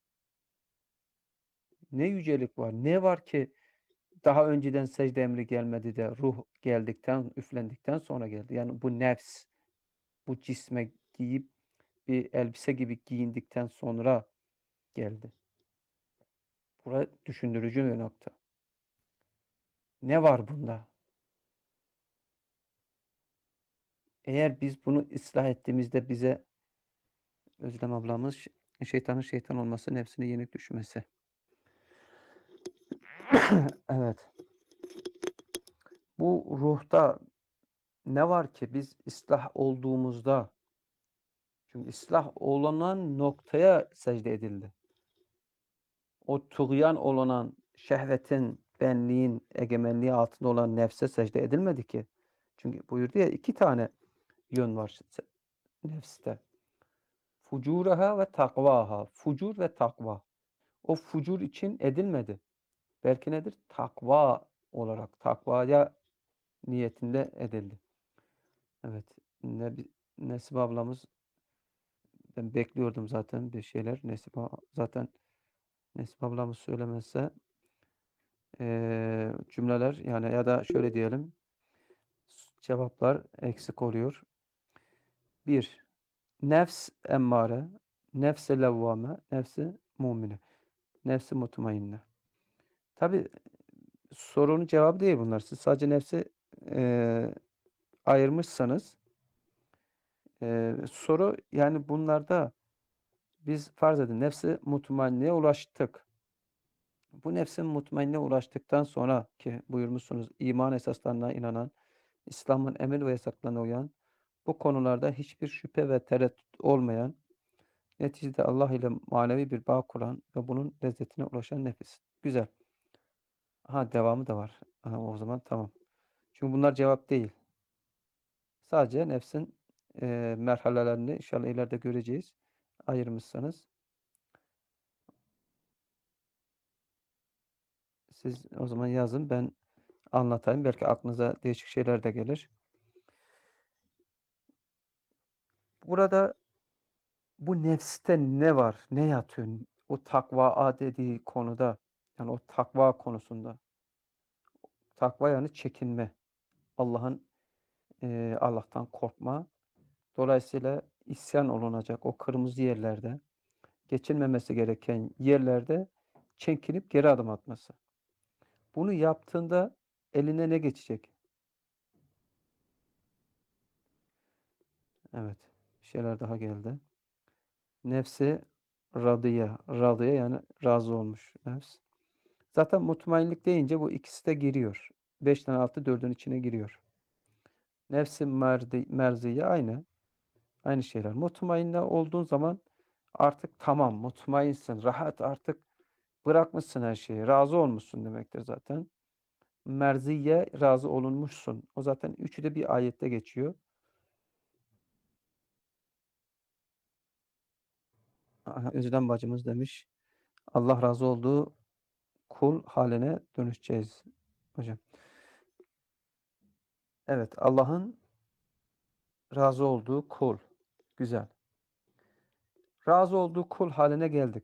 ne yücelik var, ne var ki daha önceden secde emri gelmedi de ruh geldikten, üflendikten sonra geldi. Yani bu nefs, bu cisme giyip bir elbise gibi giyindikten sonra geldi. Burası düşündürücü bir nokta. Ne var bunda? Eğer biz bunu ıslah ettiğimizde bize Özlem ablamız şeytanın şeytan olması, nefsini yenik düşmesi. Evet. Bu ruhta ne var ki biz ıslah olduğumuzda çünkü ıslah olunan noktaya secde edildi. O tuğyan olunan şehvetin, benliğin egemenliği altında olan nefse secde edilmedi ki. Çünkü buyurdu ya iki tane yön var nefste. fucuraha ve takvaha. Fucur ve takva. O fucur için edilmedi. Belki nedir? Takva olarak, takvaya niyetinde edildi. Evet. Nebi, Nesip ablamız, ben bekliyordum zaten bir şeyler. Nesip zaten Nesip ablamız söylemezse eee, cümleler yani ya da şöyle diyelim cevaplar eksik oluyor. Bir, nefs emmare, nefs-i levvame, nefs-i mumine, nefs-i mutmainne. Tabi sorunun cevabı değil bunlar. Siz sadece nefsi eee, ayırmışsanız eee, soru yani bunlarda biz farz edin nefsi mutmainneye ulaştık. Bu nefsin mutmainne ulaştıktan sonra ki buyurmuşsunuz iman esaslarına inanan, İslam'ın emir ve yasaklarına uyan, bu konularda hiçbir şüphe ve tereddüt olmayan, neticede Allah ile manevi bir bağ kuran ve bunun lezzetine ulaşan nefis. Güzel. Ha devamı da var. Ha, o zaman tamam. Çünkü bunlar cevap değil. Sadece nefsin e, merhalelerini inşallah ileride göreceğiz. Ayırmışsanız. Siz o zaman yazın ben anlatayım. Belki aklınıza değişik şeyler de gelir. Burada bu nefste ne var? Ne yatıyor? O takva dediği konuda yani o takva konusunda. Takva yani çekinme. Allah'ın eee, Allah'tan korkma. Dolayısıyla isyan olunacak o kırmızı yerlerde, geçilmemesi gereken yerlerde çekinip geri adım atması. Bunu yaptığında eline ne geçecek? Evet. Bir şeyler daha geldi. Nefsi radiye. Radiye yani razı olmuş nefs. Zaten mutmainlik deyince bu ikisi de giriyor. Beşten altı dördün içine giriyor. Nefsi merdi, merziye aynı. Aynı şeyler. Mutmainne olduğun zaman artık tamam mutmainsin. Rahat artık bırakmışsın her şeyi. Razı olmuşsun demektir zaten. Merziye razı olunmuşsun. O zaten üçü de bir ayette geçiyor. Aha, Özlem bacımız demiş. Allah razı olduğu kul haline dönüşeceğiz hocam. Evet, Allah'ın razı olduğu kul. Güzel. Razı olduğu kul haline geldik.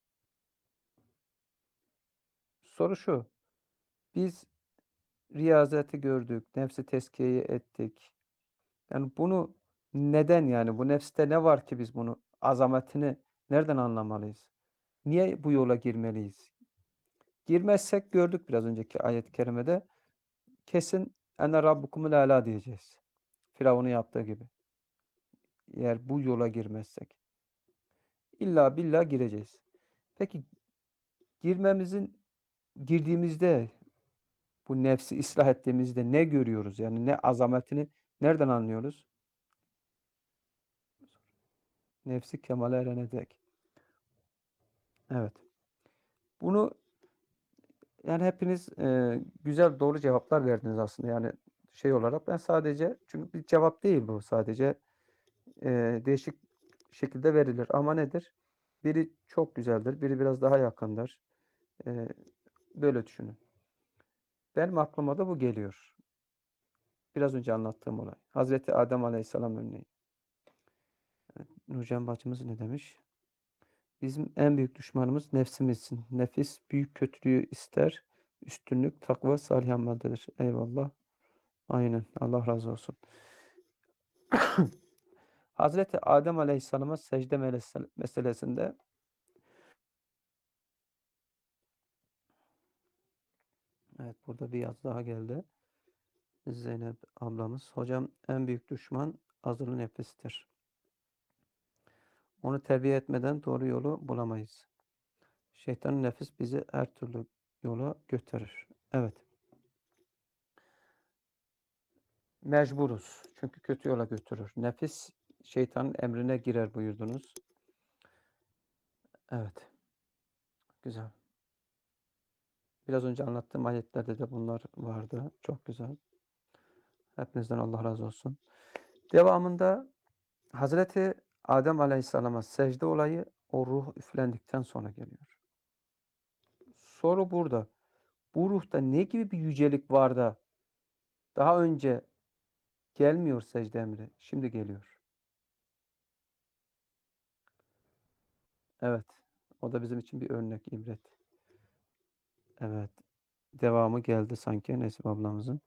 Soru şu. Biz riyazeti gördük, nefsi tezkiyeyi ettik. Yani bunu neden yani bu nefste ne var ki biz bunu azametini nereden anlamalıyız? Niye bu yola girmeliyiz? Girmezsek gördük biraz önceki ayet-i kerimede kesin ene rabbukumul ala diyeceğiz. Firavun'un yaptığı gibi. Eğer bu yola girmezsek. İlla billah gireceğiz. Peki girmemizin girdiğimizde bu nefsi ıslah ettiğimizde ne görüyoruz? Yani ne azametini nereden anlıyoruz? Nefsi kemale erene dek. Evet. Bunu yani hepiniz e, güzel doğru cevaplar verdiniz aslında. Yani şey olarak ben sadece çünkü bir cevap değil bu sadece e, değişik şekilde verilir. Ama nedir? Biri çok güzeldir, biri biraz daha yakındır. E, böyle düşünün. Benim aklıma da bu geliyor. Biraz önce anlattığım olay. Hazreti Adem Aleyhisselam örneği. Evet, Nurcan bacımız ne demiş? Bizim en büyük düşmanımız nefsimizsin. Nefis büyük kötülüğü ister. Üstünlük, takva, salih ameldedir. Eyvallah. Aynen. Allah razı olsun. Hazreti Adem Aleyhisselam'a secde meselesinde evet burada bir yaz daha geldi. Zeynep ablamız. Hocam en büyük düşman azılı nefistir. Onu terbiye etmeden doğru yolu bulamayız. Şeytanın nefis bizi her türlü yola götürür. Evet. Mecburuz. Çünkü kötü yola götürür. Nefis şeytanın emrine girer buyurdunuz. Evet. Güzel. Biraz önce anlattığım ayetlerde de bunlar vardı. Çok güzel. Hepinizden Allah razı olsun. Devamında Hazreti Adem Aleyhisselam'a secde olayı o ruh üflendikten sonra geliyor. Soru burada. Bu ruhta ne gibi bir yücelik var da daha önce gelmiyor secde emri, şimdi geliyor. Evet. O da bizim için bir örnek, ibret. Evet. Devamı geldi sanki Nesip ablamızın.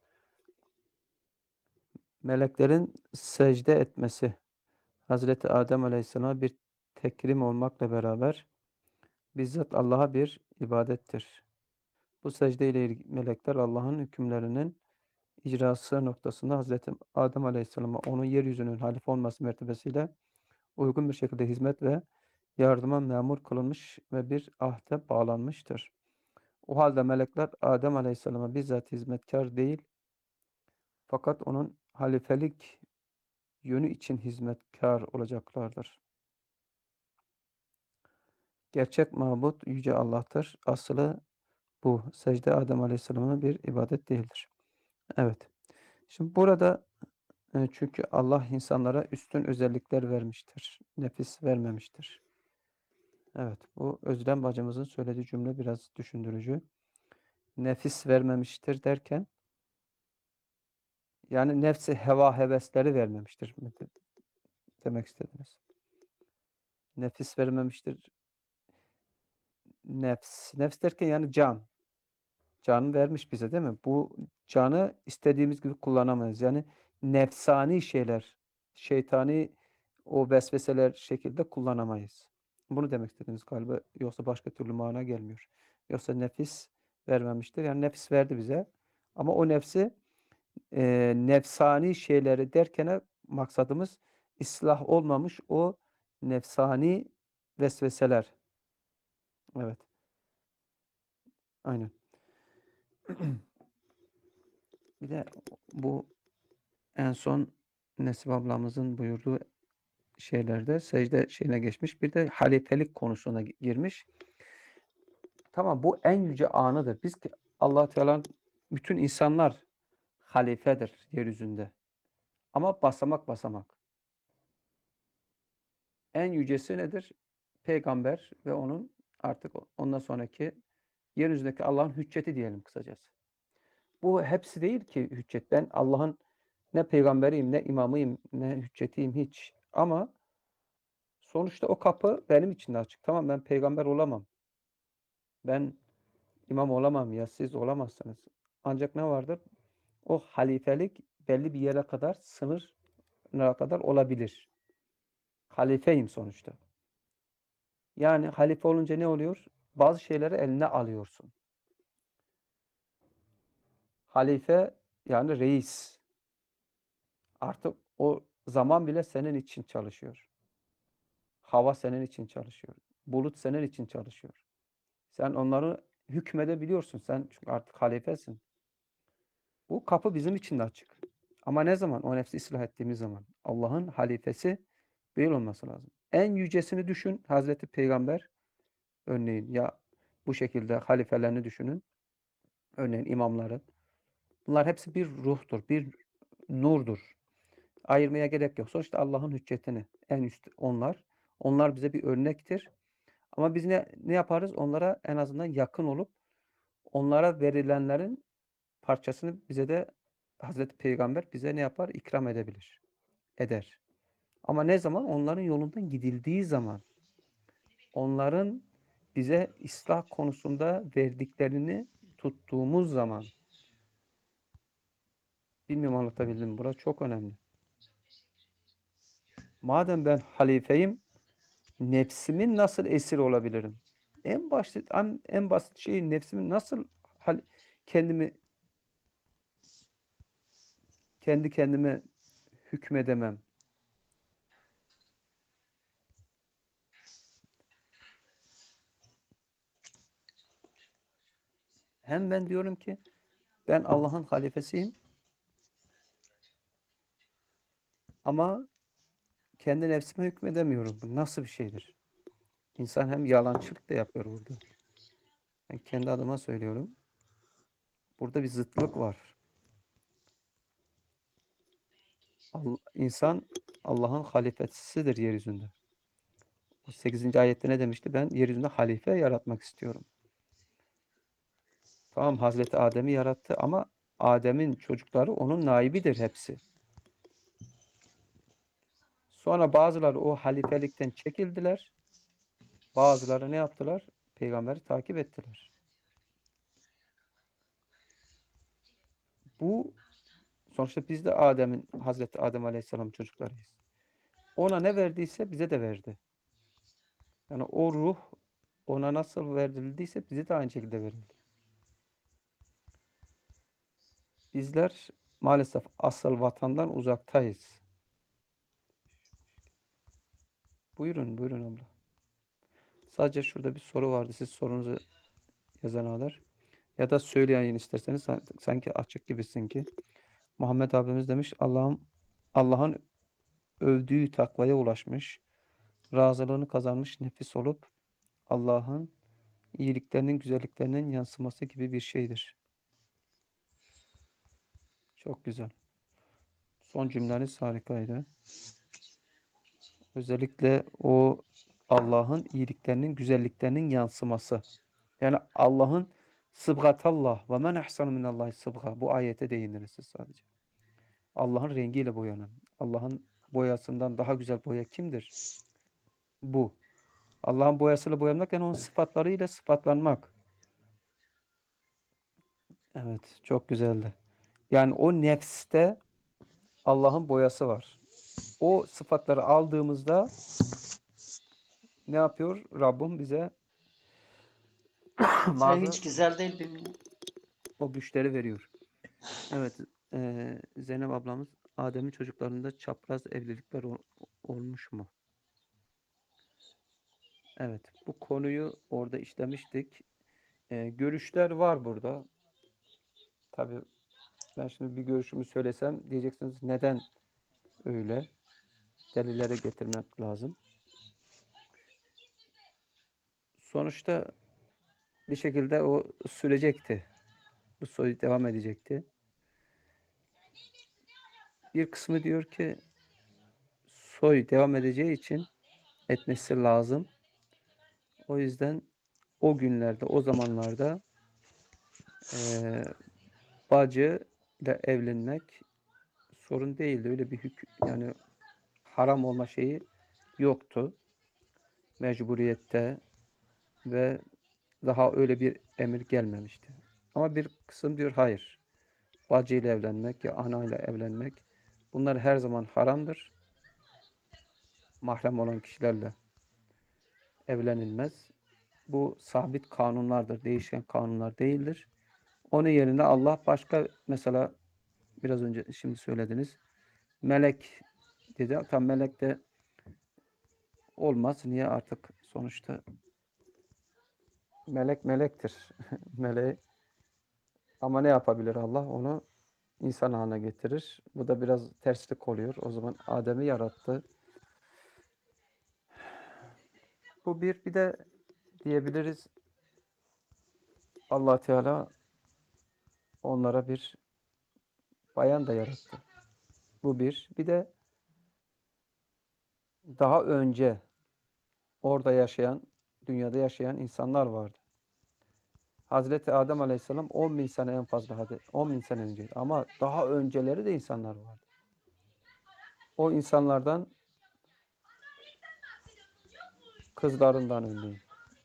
Meleklerin secde etmesi Hazreti Adem Aleyhisselam'a bir tekrim olmakla beraber bizzat Allah'a bir ibadettir. Bu secde ile ilgili melekler Allah'ın hükümlerinin icrası noktasında Hazreti Adem Aleyhisselam'a onun yeryüzünün halife olması mertebesiyle uygun bir şekilde hizmet ve yardıma memur kılınmış ve bir ahde bağlanmıştır. O halde melekler Adem Aleyhisselam'a bizzat hizmetkar değil, fakat onun halifelik yönü için hizmetkar olacaklardır. Gerçek mabut Yüce Allah'tır. Aslı bu. Secde Adem Aleyhisselam'a bir ibadet değildir. Evet. Şimdi burada e, çünkü Allah insanlara üstün özellikler vermiştir. Nefis vermemiştir. Evet. Bu Özlem bacımızın söylediği cümle biraz düşündürücü. Nefis vermemiştir derken yani nefsi heva hevesleri vermemiştir demek istediniz. Nefis vermemiştir. Nefs. Nefs derken yani can. Canı vermiş bize değil mi? Bu canı istediğimiz gibi kullanamayız. Yani nefsani şeyler, şeytani o vesveseler şekilde kullanamayız. Bunu demek istediniz galiba. Yoksa başka türlü mana gelmiyor. Yoksa nefis vermemiştir. Yani nefis verdi bize. Ama o nefsi e, nefsani şeyleri derken maksadımız ıslah olmamış o nefsani vesveseler. Evet. Aynen. Bir de bu en son Nesip ablamızın buyurduğu şeylerde secde şeyine geçmiş. Bir de halifelik konusuna girmiş. Tamam, bu en yüce anıdır. Biz Allah Teala'nın bütün insanlar halifedir yeryüzünde. Ama basamak basamak. En yücesi nedir? Peygamber ve onun artık ondan sonraki yeryüzündeki Allah'ın hücceti diyelim kısacası. Bu hepsi değil ki hüccet. Ben Allah'ın ne peygamberiyim, ne imamıyım, ne hüccetiyim hiç. Ama sonuçta o kapı benim için de açık. Tamam, ben peygamber olamam. Ben imam olamam ya siz olamazsınız. Ancak ne vardır? O halifelik belli bir yere kadar, sınırına kadar olabilir. Halifeyim sonuçta. Yani halife olunca ne oluyor? Bazı şeyleri eline alıyorsun. Halife yani reis. Artık o zaman bile senin için çalışıyor. Hava senin için çalışıyor. Bulut senin için çalışıyor. Sen onları hükmedebiliyorsun. Sen çünkü artık halifesin. Bu kapı bizim için de açık. Ama ne zaman? O nefsi ıslah ettiğimiz zaman. Allah'ın halifesi değil olması lazım. En yücesini düşün. Hazreti Peygamber örneğin ya bu şekilde halifelerini düşünün. Örneğin imamları. Bunlar hepsi bir ruhtur, bir nurdur. Ayırmaya gerek yok. Sonuçta Allah'ın hüccetini en üst onlar. Onlar bize bir örnektir. Ama biz ne, ne yaparız? Onlara en azından yakın olup onlara verilenlerin parçasını bize de Hazreti Peygamber bize ne yapar? İkram edebilir. Eder. Ama ne zaman? Onların yolundan gidildiği zaman. Onların bize ıslah konusunda verdiklerini tuttuğumuz zaman. Bilmiyorum anlatabildim mi? Burası çok önemli. Madem ben halifeyim, nefsimin nasıl esir olabilirim? En basit, en, en basit şey nefsimin nasıl hal, kendimi kendi kendime hükmedemem. Hem ben diyorum ki ben Allah'ın halifesiyim ama kendi nefsime hükmedemiyorum. Bu nasıl bir şeydir? İnsan hem yalancılık da yapıyor burada. Ben kendi adıma söylüyorum. Burada bir zıtlık var. Al insan Allah'ın halifesidir yeryüzünde. O sekizinci ayette ne demişti? Ben yeryüzünde halife yaratmak istiyorum. Tamam, Hazreti Adem'i yarattı ama Adem'in çocukları onun naibidir hepsi. Sonra bazıları o halifelikten çekildiler. Bazıları ne yaptılar? Peygamberi takip ettiler. Bu sonuçta biz de Adem'in, Hazreti Adem Aleyhisselam çocuklarıyız. Ona ne verdiyse bize de verdi. Yani o ruh ona nasıl verildiyse bize de aynı şekilde verildi. Bizler maalesef asıl vatandan uzaktayız. Buyurun, buyurun abla. Sadece şurada bir soru vardı. Siz sorunuzu yazan alır. Ya da söyleyin isterseniz, sanki açık gibisin ki. Muhammed abimiz demiş, Allah'ım Allah'ın övdüğü takvaya ulaşmış, razılığını kazanmış nefis olup Allah'ın iyiliklerinin, güzelliklerinin yansıması gibi bir şeydir. Çok güzel. Son cümleniz harikaydı. Özellikle o Allah'ın iyiliklerinin, güzelliklerinin yansıması. Yani Allah'ın sıbgatallah ve men ehsanu minallahi sıbga. Bu ayete değindiniz siz sadece. Allah'ın rengiyle boyanan. Allah'ın boyasından daha güzel boya kimdir? Bu. Allah'ın boyasıyla boyanmak yani onun sıfatlarıyla sıfatlanmak. Evet, çok güzeldi. Yani o nefste Allah'ın boyası var. O sıfatları aldığımızda ne yapıyor? Rabbim bize Sen bazı hiç güzel değil bir millet. o güçleri veriyor. Evet, eee, Zeynep ablamız, Adem'in çocuklarında çapraz evlilikler ol- olmuş mu? Evet, bu konuyu orada işlemiştik. Eee, görüşler var burada. Tabii ben şimdi bir görüşümü söylesem diyeceksiniz neden öyle? Delillere getirmek lazım. Sonuçta bir şekilde o sürecekti. Bu soy devam edecekti. Bir kısmı diyor ki soy devam edeceği için etmesi lazım. O yüzden o günlerde, o zamanlarda eee bacı ile evlenmek sorun değildi. Öyle bir hük yani haram olma şeyi yoktu. Mecburiyette ve daha öyle bir emir gelmemişti. Ama bir kısım diyor hayır. Bacı ile evlenmek ya ana ile evlenmek bunlar her zaman haramdır. Mahrem olan kişilerle evlenilmez. Bu sabit kanunlardır, değişen kanunlar değildir. Onun yerine Allah başka mesela biraz önce şimdi söylediniz. Melek dedi. Tam melek de olmaz. Niye artık sonuçta melek melektir. Meleği ama ne yapabilir Allah? Onu insan haline getirir. Bu da biraz terslik oluyor. O zaman Adem'i yarattı. Bu bir. Bir de diyebiliriz Allah Teala onlara bir bayan da yarattı. Bu bir. Bir de daha önce orada yaşayan, dünyada yaşayan insanlar vardı. Hazreti Adem Aleyhisselam on bin sene en fazla hadi on bin sene önceydi. Ama daha önceleri de insanlar vardı. O insanlardan kızlarından örneğin.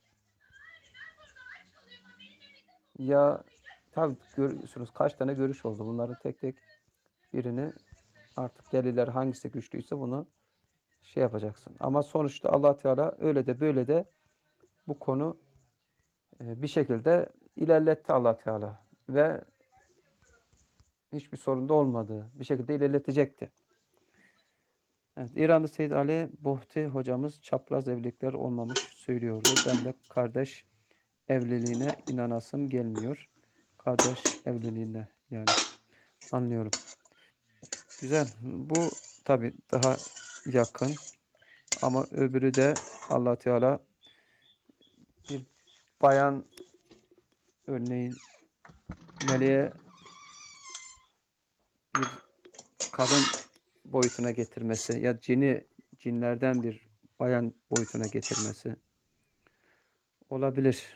Ya tabii görüyorsunuz kaç tane görüş oldu. Bunların tek tek birini artık deliller hangisi güçlüyse bunu şey yapacaksın. Ama sonuçta Allah Teala öyle de böyle de bu konu e, bir şekilde ilerletti Allah Teala ve hiçbir sorun da olmadı. Bir şekilde ilerletecekti. Evet, İran'da Seyyid Ali Buhti hocamız çapraz evlilikler olmamış söylüyordu. Ben de kardeş evliliğine inanasım gelmiyor. Kardeş evliliğine yani anlıyorum. Güzel. Bu tabii daha yakın ama öbürü de Allah Teala bir bayan örneğin meleğe bir kadın boyutuna getirmesi ya cini cinlerden bir bayan boyutuna getirmesi olabilir.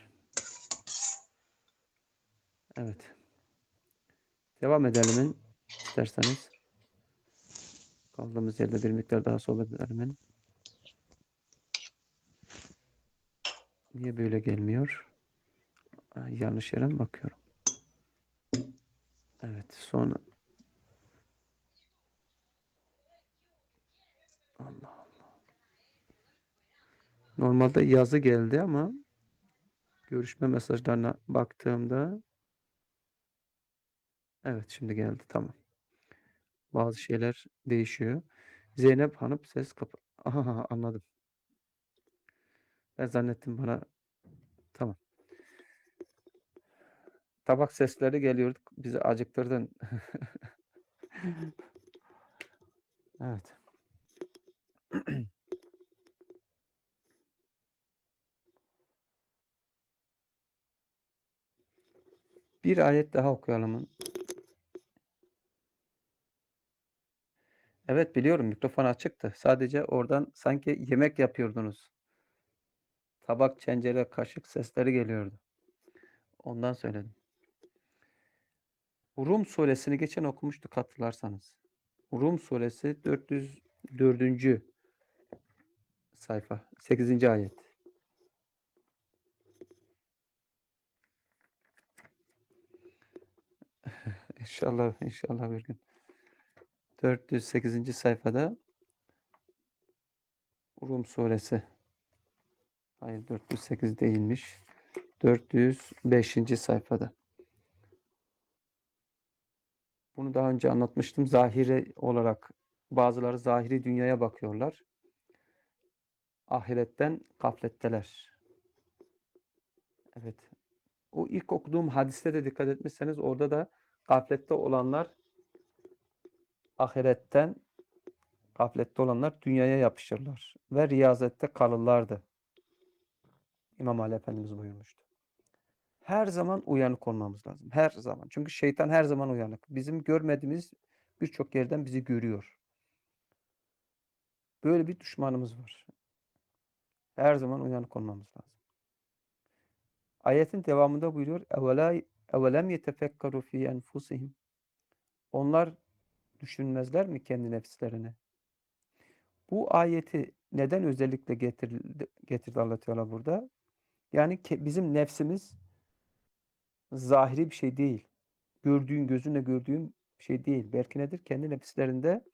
Evet. Devam edelim mi isterseniz? Kaldığımız yerde bir miktar daha sohbet edelim. Niye böyle gelmiyor? Yanlış yere mi bakıyorum? Evet. Sonra Allah Allah. Normalde yazı geldi ama görüşme mesajlarına baktığımda evet şimdi geldi. Tamam. Bazı şeyler değişiyor. Zeynep Hanım ses kapa. Aha, anladım. Ben zannettim bana. Tamam. Tabak sesleri geliyordu. Bizi acıktırdın. Evet. Bir ayet daha okuyalım. Evet biliyorum mikrofon açıktı. Sadece oradan sanki yemek yapıyordunuz. Tabak, çencere, kaşık sesleri geliyordu. Ondan söyledim. Rum suresini geçen okumuştuk hatırlarsanız. Rum suresi dört yüz dördüncü sayfa. sekizinci ayet. İnşallah, inşallah bir gün. dört yüz sekizinci sayfada Rum suresi. Hayır dört yüz sekiz değilmiş. dört yüz beşinci sayfada. Bunu daha önce anlatmıştım. Zahiri olarak bazıları zahiri dünyaya bakıyorlar. Ahiretten gafletteler. Evet. O ilk okuduğum hadiste de dikkat etmişseniz orada da gaflette olanlar ahiretten gaflette olanlar dünyaya yapışırlar ve riyazette kalırlardı. İmam Ali Efendimiz buyurmuştu. Her zaman uyanık olmamız lazım. Her zaman. Çünkü şeytan her zaman uyanık. Bizim görmediğimiz birçok yerden bizi görüyor. Böyle bir düşmanımız var. Her zaman uyanık olmamız lazım. Ayetin devamında buyuruyor. اَوَلَمْ يَتَفَكَّرُوا ف۪ي اَنْفُسِهِمْ Onlar düşünmezler mi kendi nefislerini? Bu ayeti neden özellikle getirdi, getirdi Allah Teala burada? Yani bizim nefsimiz zahiri bir şey değil. Gördüğün, gözünle gördüğün şey değil. Belki nedir? Kendi nefislerinde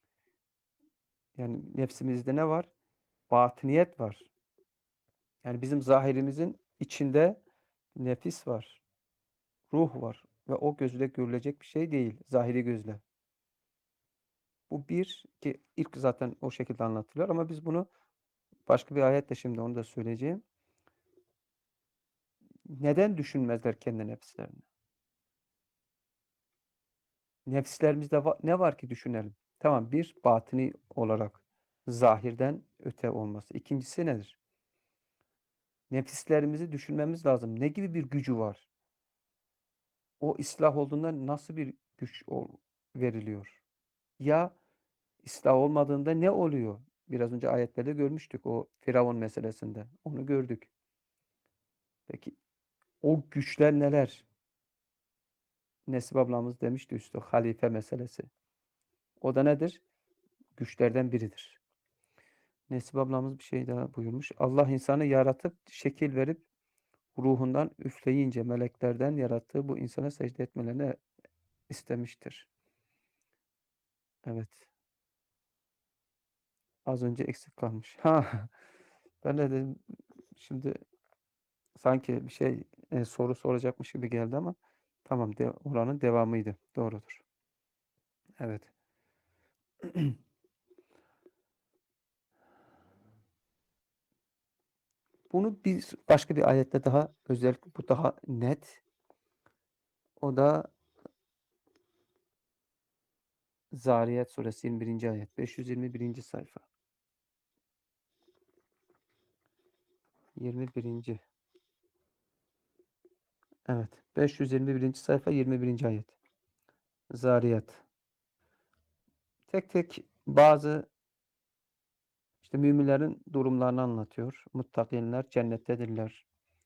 yani nefsimizde ne var? Batıniyet var. Yani bizim zahirimizin içinde nefis var. Ruh var. Ve o gözle görülecek bir şey değil. Zahiri gözle. Bu bir ki ilk zaten o şekilde anlatılıyor ama biz bunu başka bir ayetle şimdi onu da söyleyeceğim. Neden düşünmezler kendi nefislerini? Nefislerimizde va- ne var ki düşünelim? Tamam bir batini olarak zahirden öte olması. İkincisi nedir? Nefislerimizi düşünmemiz lazım. Ne gibi bir gücü var? O ıslah olduğunda nasıl bir güç veriliyor? Ya ıslah olmadığında ne oluyor? Biraz önce ayetlerde görmüştük o Firavun meselesinde. Onu gördük. Peki o güçler neler? Nesip ablamız demişti üstü halife meselesi. O da nedir? Güçlerden biridir. Nesip ablamız bir şey daha buyurmuş. Allah insanı yaratıp şekil verip ruhundan üfleyince meleklerden yarattığı bu insana secde etmelerini istemiştir. Evet. Az önce eksik kalmış. Ha, ben de dedim şimdi sanki bir şey e, soru soracakmış gibi geldi ama tamam de, oranın devamıydı. Doğrudur. Evet. Bunu biz başka bir ayette daha özellikle bu daha net. O da Zariyat suresi yirmi birinci ayet. beş yüz yirmi birinci sayfa. yirmi birinci. Evet. beş yüz yirmi birinci sayfa yirmi birinci ayet. Zariyat. Tek tek bazı, işte, müminlerin durumlarını anlatıyor. Muttakinler cennettedirler.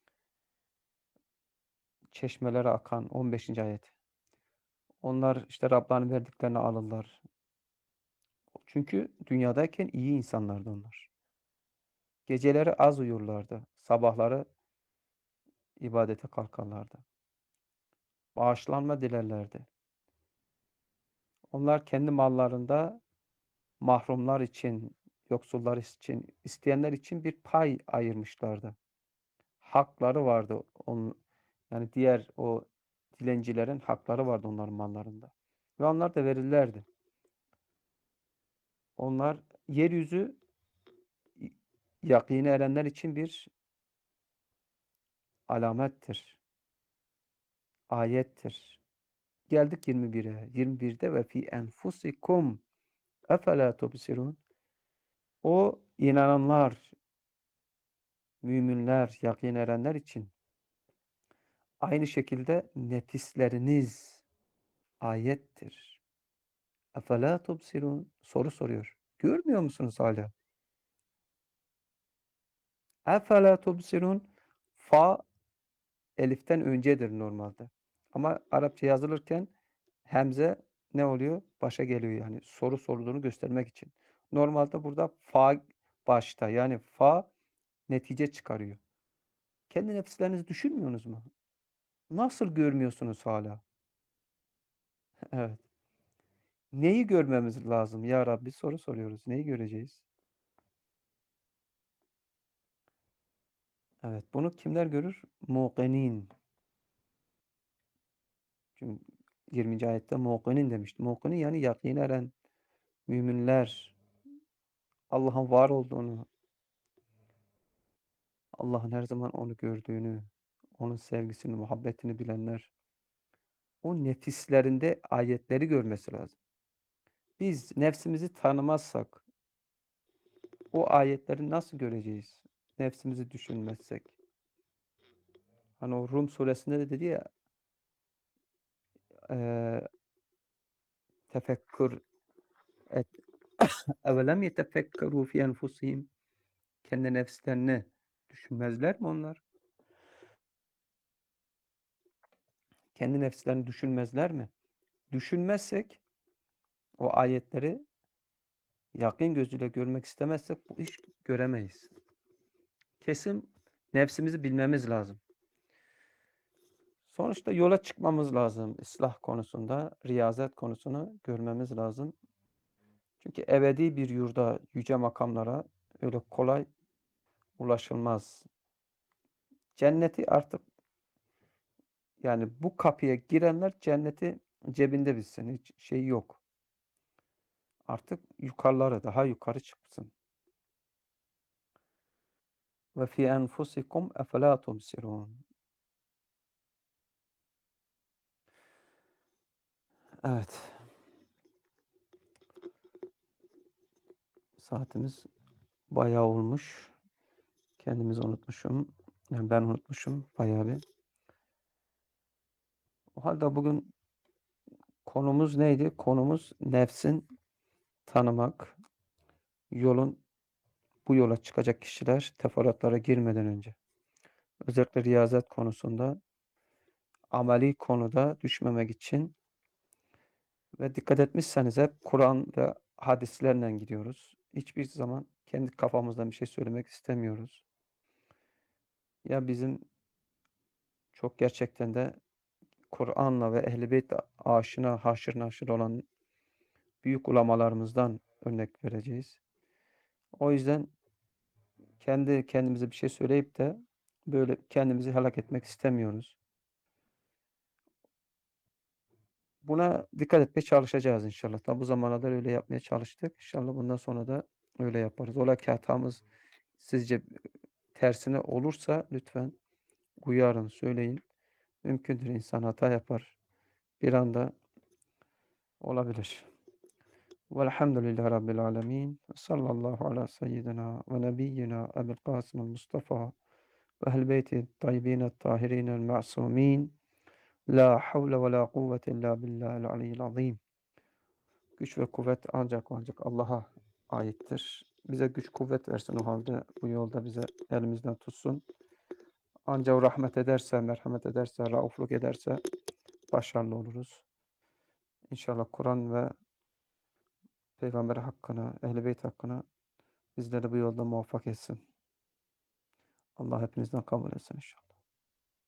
Çeşmelere akan on beşinci ayet. Onlar, işte, Rablarının verdiklerini alırlar. Çünkü dünyadayken iyi insanlardı onlar. Geceleri az uyurlardı. Sabahları ibadete kalkarlardı. Bağışlanma dilerlerdi. Onlar kendi mallarında mahrumlar için, yoksullar için, isteyenler için bir pay ayırmışlardı. Hakları vardı. Onun, yani diğer o dilencilerin hakları vardı onların mallarında. Ve onlar da verirlerdi. Onlar yeryüzü yakîne erenler için bir alamettir, ayettir. Geldik yirmi bire. yirmi birde ve fi enfusikum efela tubsirun. O inananlar, müminler, yakîn erenler için aynı şekilde nefisleriniz ayettir. Efela tubsirun. Soru soruyor. Görmüyor musunuz hala? Efela tubsirun. Fa eliften öncedir normalde. Ama Arapça yazılırken hemze ne oluyor? Başa geliyor yani soru sorulduğunu göstermek için. Normalde burada fa başta yani fa netice çıkarıyor. Kendi nefislerinizi düşünmüyorsunuz mu? Nasıl görmüyorsunuz hala? Evet. Neyi görmemiz lazım ya Rabbi? Soru soruyoruz. Neyi göreceğiz? Evet. Bunu kimler görür? Muqinin. Çünkü yirminci ayette muqinin demişti. Muqinin yani yakîn eren müminler Allah'ın var olduğunu, Allah'ın her zaman onu gördüğünü, onun sevgisini, muhabbetini bilenler, o nefislerinde ayetleri görmesi lazım. Biz nefsimizi tanımazsak o ayetleri nasıl göreceğiz? Nefsimizi düşünmezsek. Hani o Rum suresinde de dedi ya eee tefekkür et evelem yetefekkeru fi enfusihim kendi nefslerini düşünmezler mi onlar? Kendi nefslerini düşünmezler mi? Düşünmezsek o ayetleri yakîn gözüyle görmek istemezsek bu iş göremeyiz. Kesin nefsimizi bilmemiz lazım. Sonuçta yola çıkmamız lazım ıslah konusunda, riyazet konusunu görmemiz lazım. Çünkü ebedi bir yurda, yüce makamlara öyle kolay ulaşılmaz. Cenneti artık yani bu kapıya girenler cenneti cebinde bilsin. Hiç şey yok. Artık yukarılara, daha yukarı çıksın. Ve fi enfusikum efela tubsirun. Evet. Saatimiz bayağı olmuş. Kendimizi unutmuşum. Yani ben unutmuşum bayağı bir. O halde bugün konumuz neydi? Konumuz nefsin tanımak. Yolun bu yola çıkacak kişiler teferruatlara girmeden önce. Özellikle riyazet konusunda, ameli konuda düşmemek için ve dikkat etmişseniz hep Kur'an ve hadislerle gidiyoruz. Hiçbir zaman kendi kafamızdan bir şey söylemek istemiyoruz. Ya bizim çok gerçekten de Kur'an'la ve Ehl-i Beyt'le aşina, haşır naşır olan büyük ulemalarımızdan örnek vereceğiz. O yüzden kendi kendimize bir şey söyleyip de böyle kendimizi helak etmek istemiyoruz. Buna dikkat etmeye çalışacağız inşallah. Tabi bu zamana kadar öyle yapmaya çalıştık. İnşallah bundan sonra da öyle yaparız. Ola ki hatamız sizce tersine olursa lütfen uyarın, söyleyin. Mümkündür insan hata yapar. Bir anda olabilir. Velhamdülillahi Rabbil alemin. Sallallahu ala seyyidina ve nebiyyina Ebil Kasım Mustafa ve ehl beyti tayyibin tahirin el ma'sumin. La havle ve la kuvvete illa billahil aliyyil azim. Güç ve kuvvet ancak ve ancak Allah'a aittir. Bize güç kuvvet versin o halde bu yolda bize elimizden tutsun. Anca o rahmet ederse, merhamet ederse, raufluk ederse başarılı oluruz. İnşallah Kur'an ve Peygamber hakkını, Ehl-i Beyt hakkını bizleri bu yolda muvaffak etsin. Allah hepinizden kabul etsin inşallah.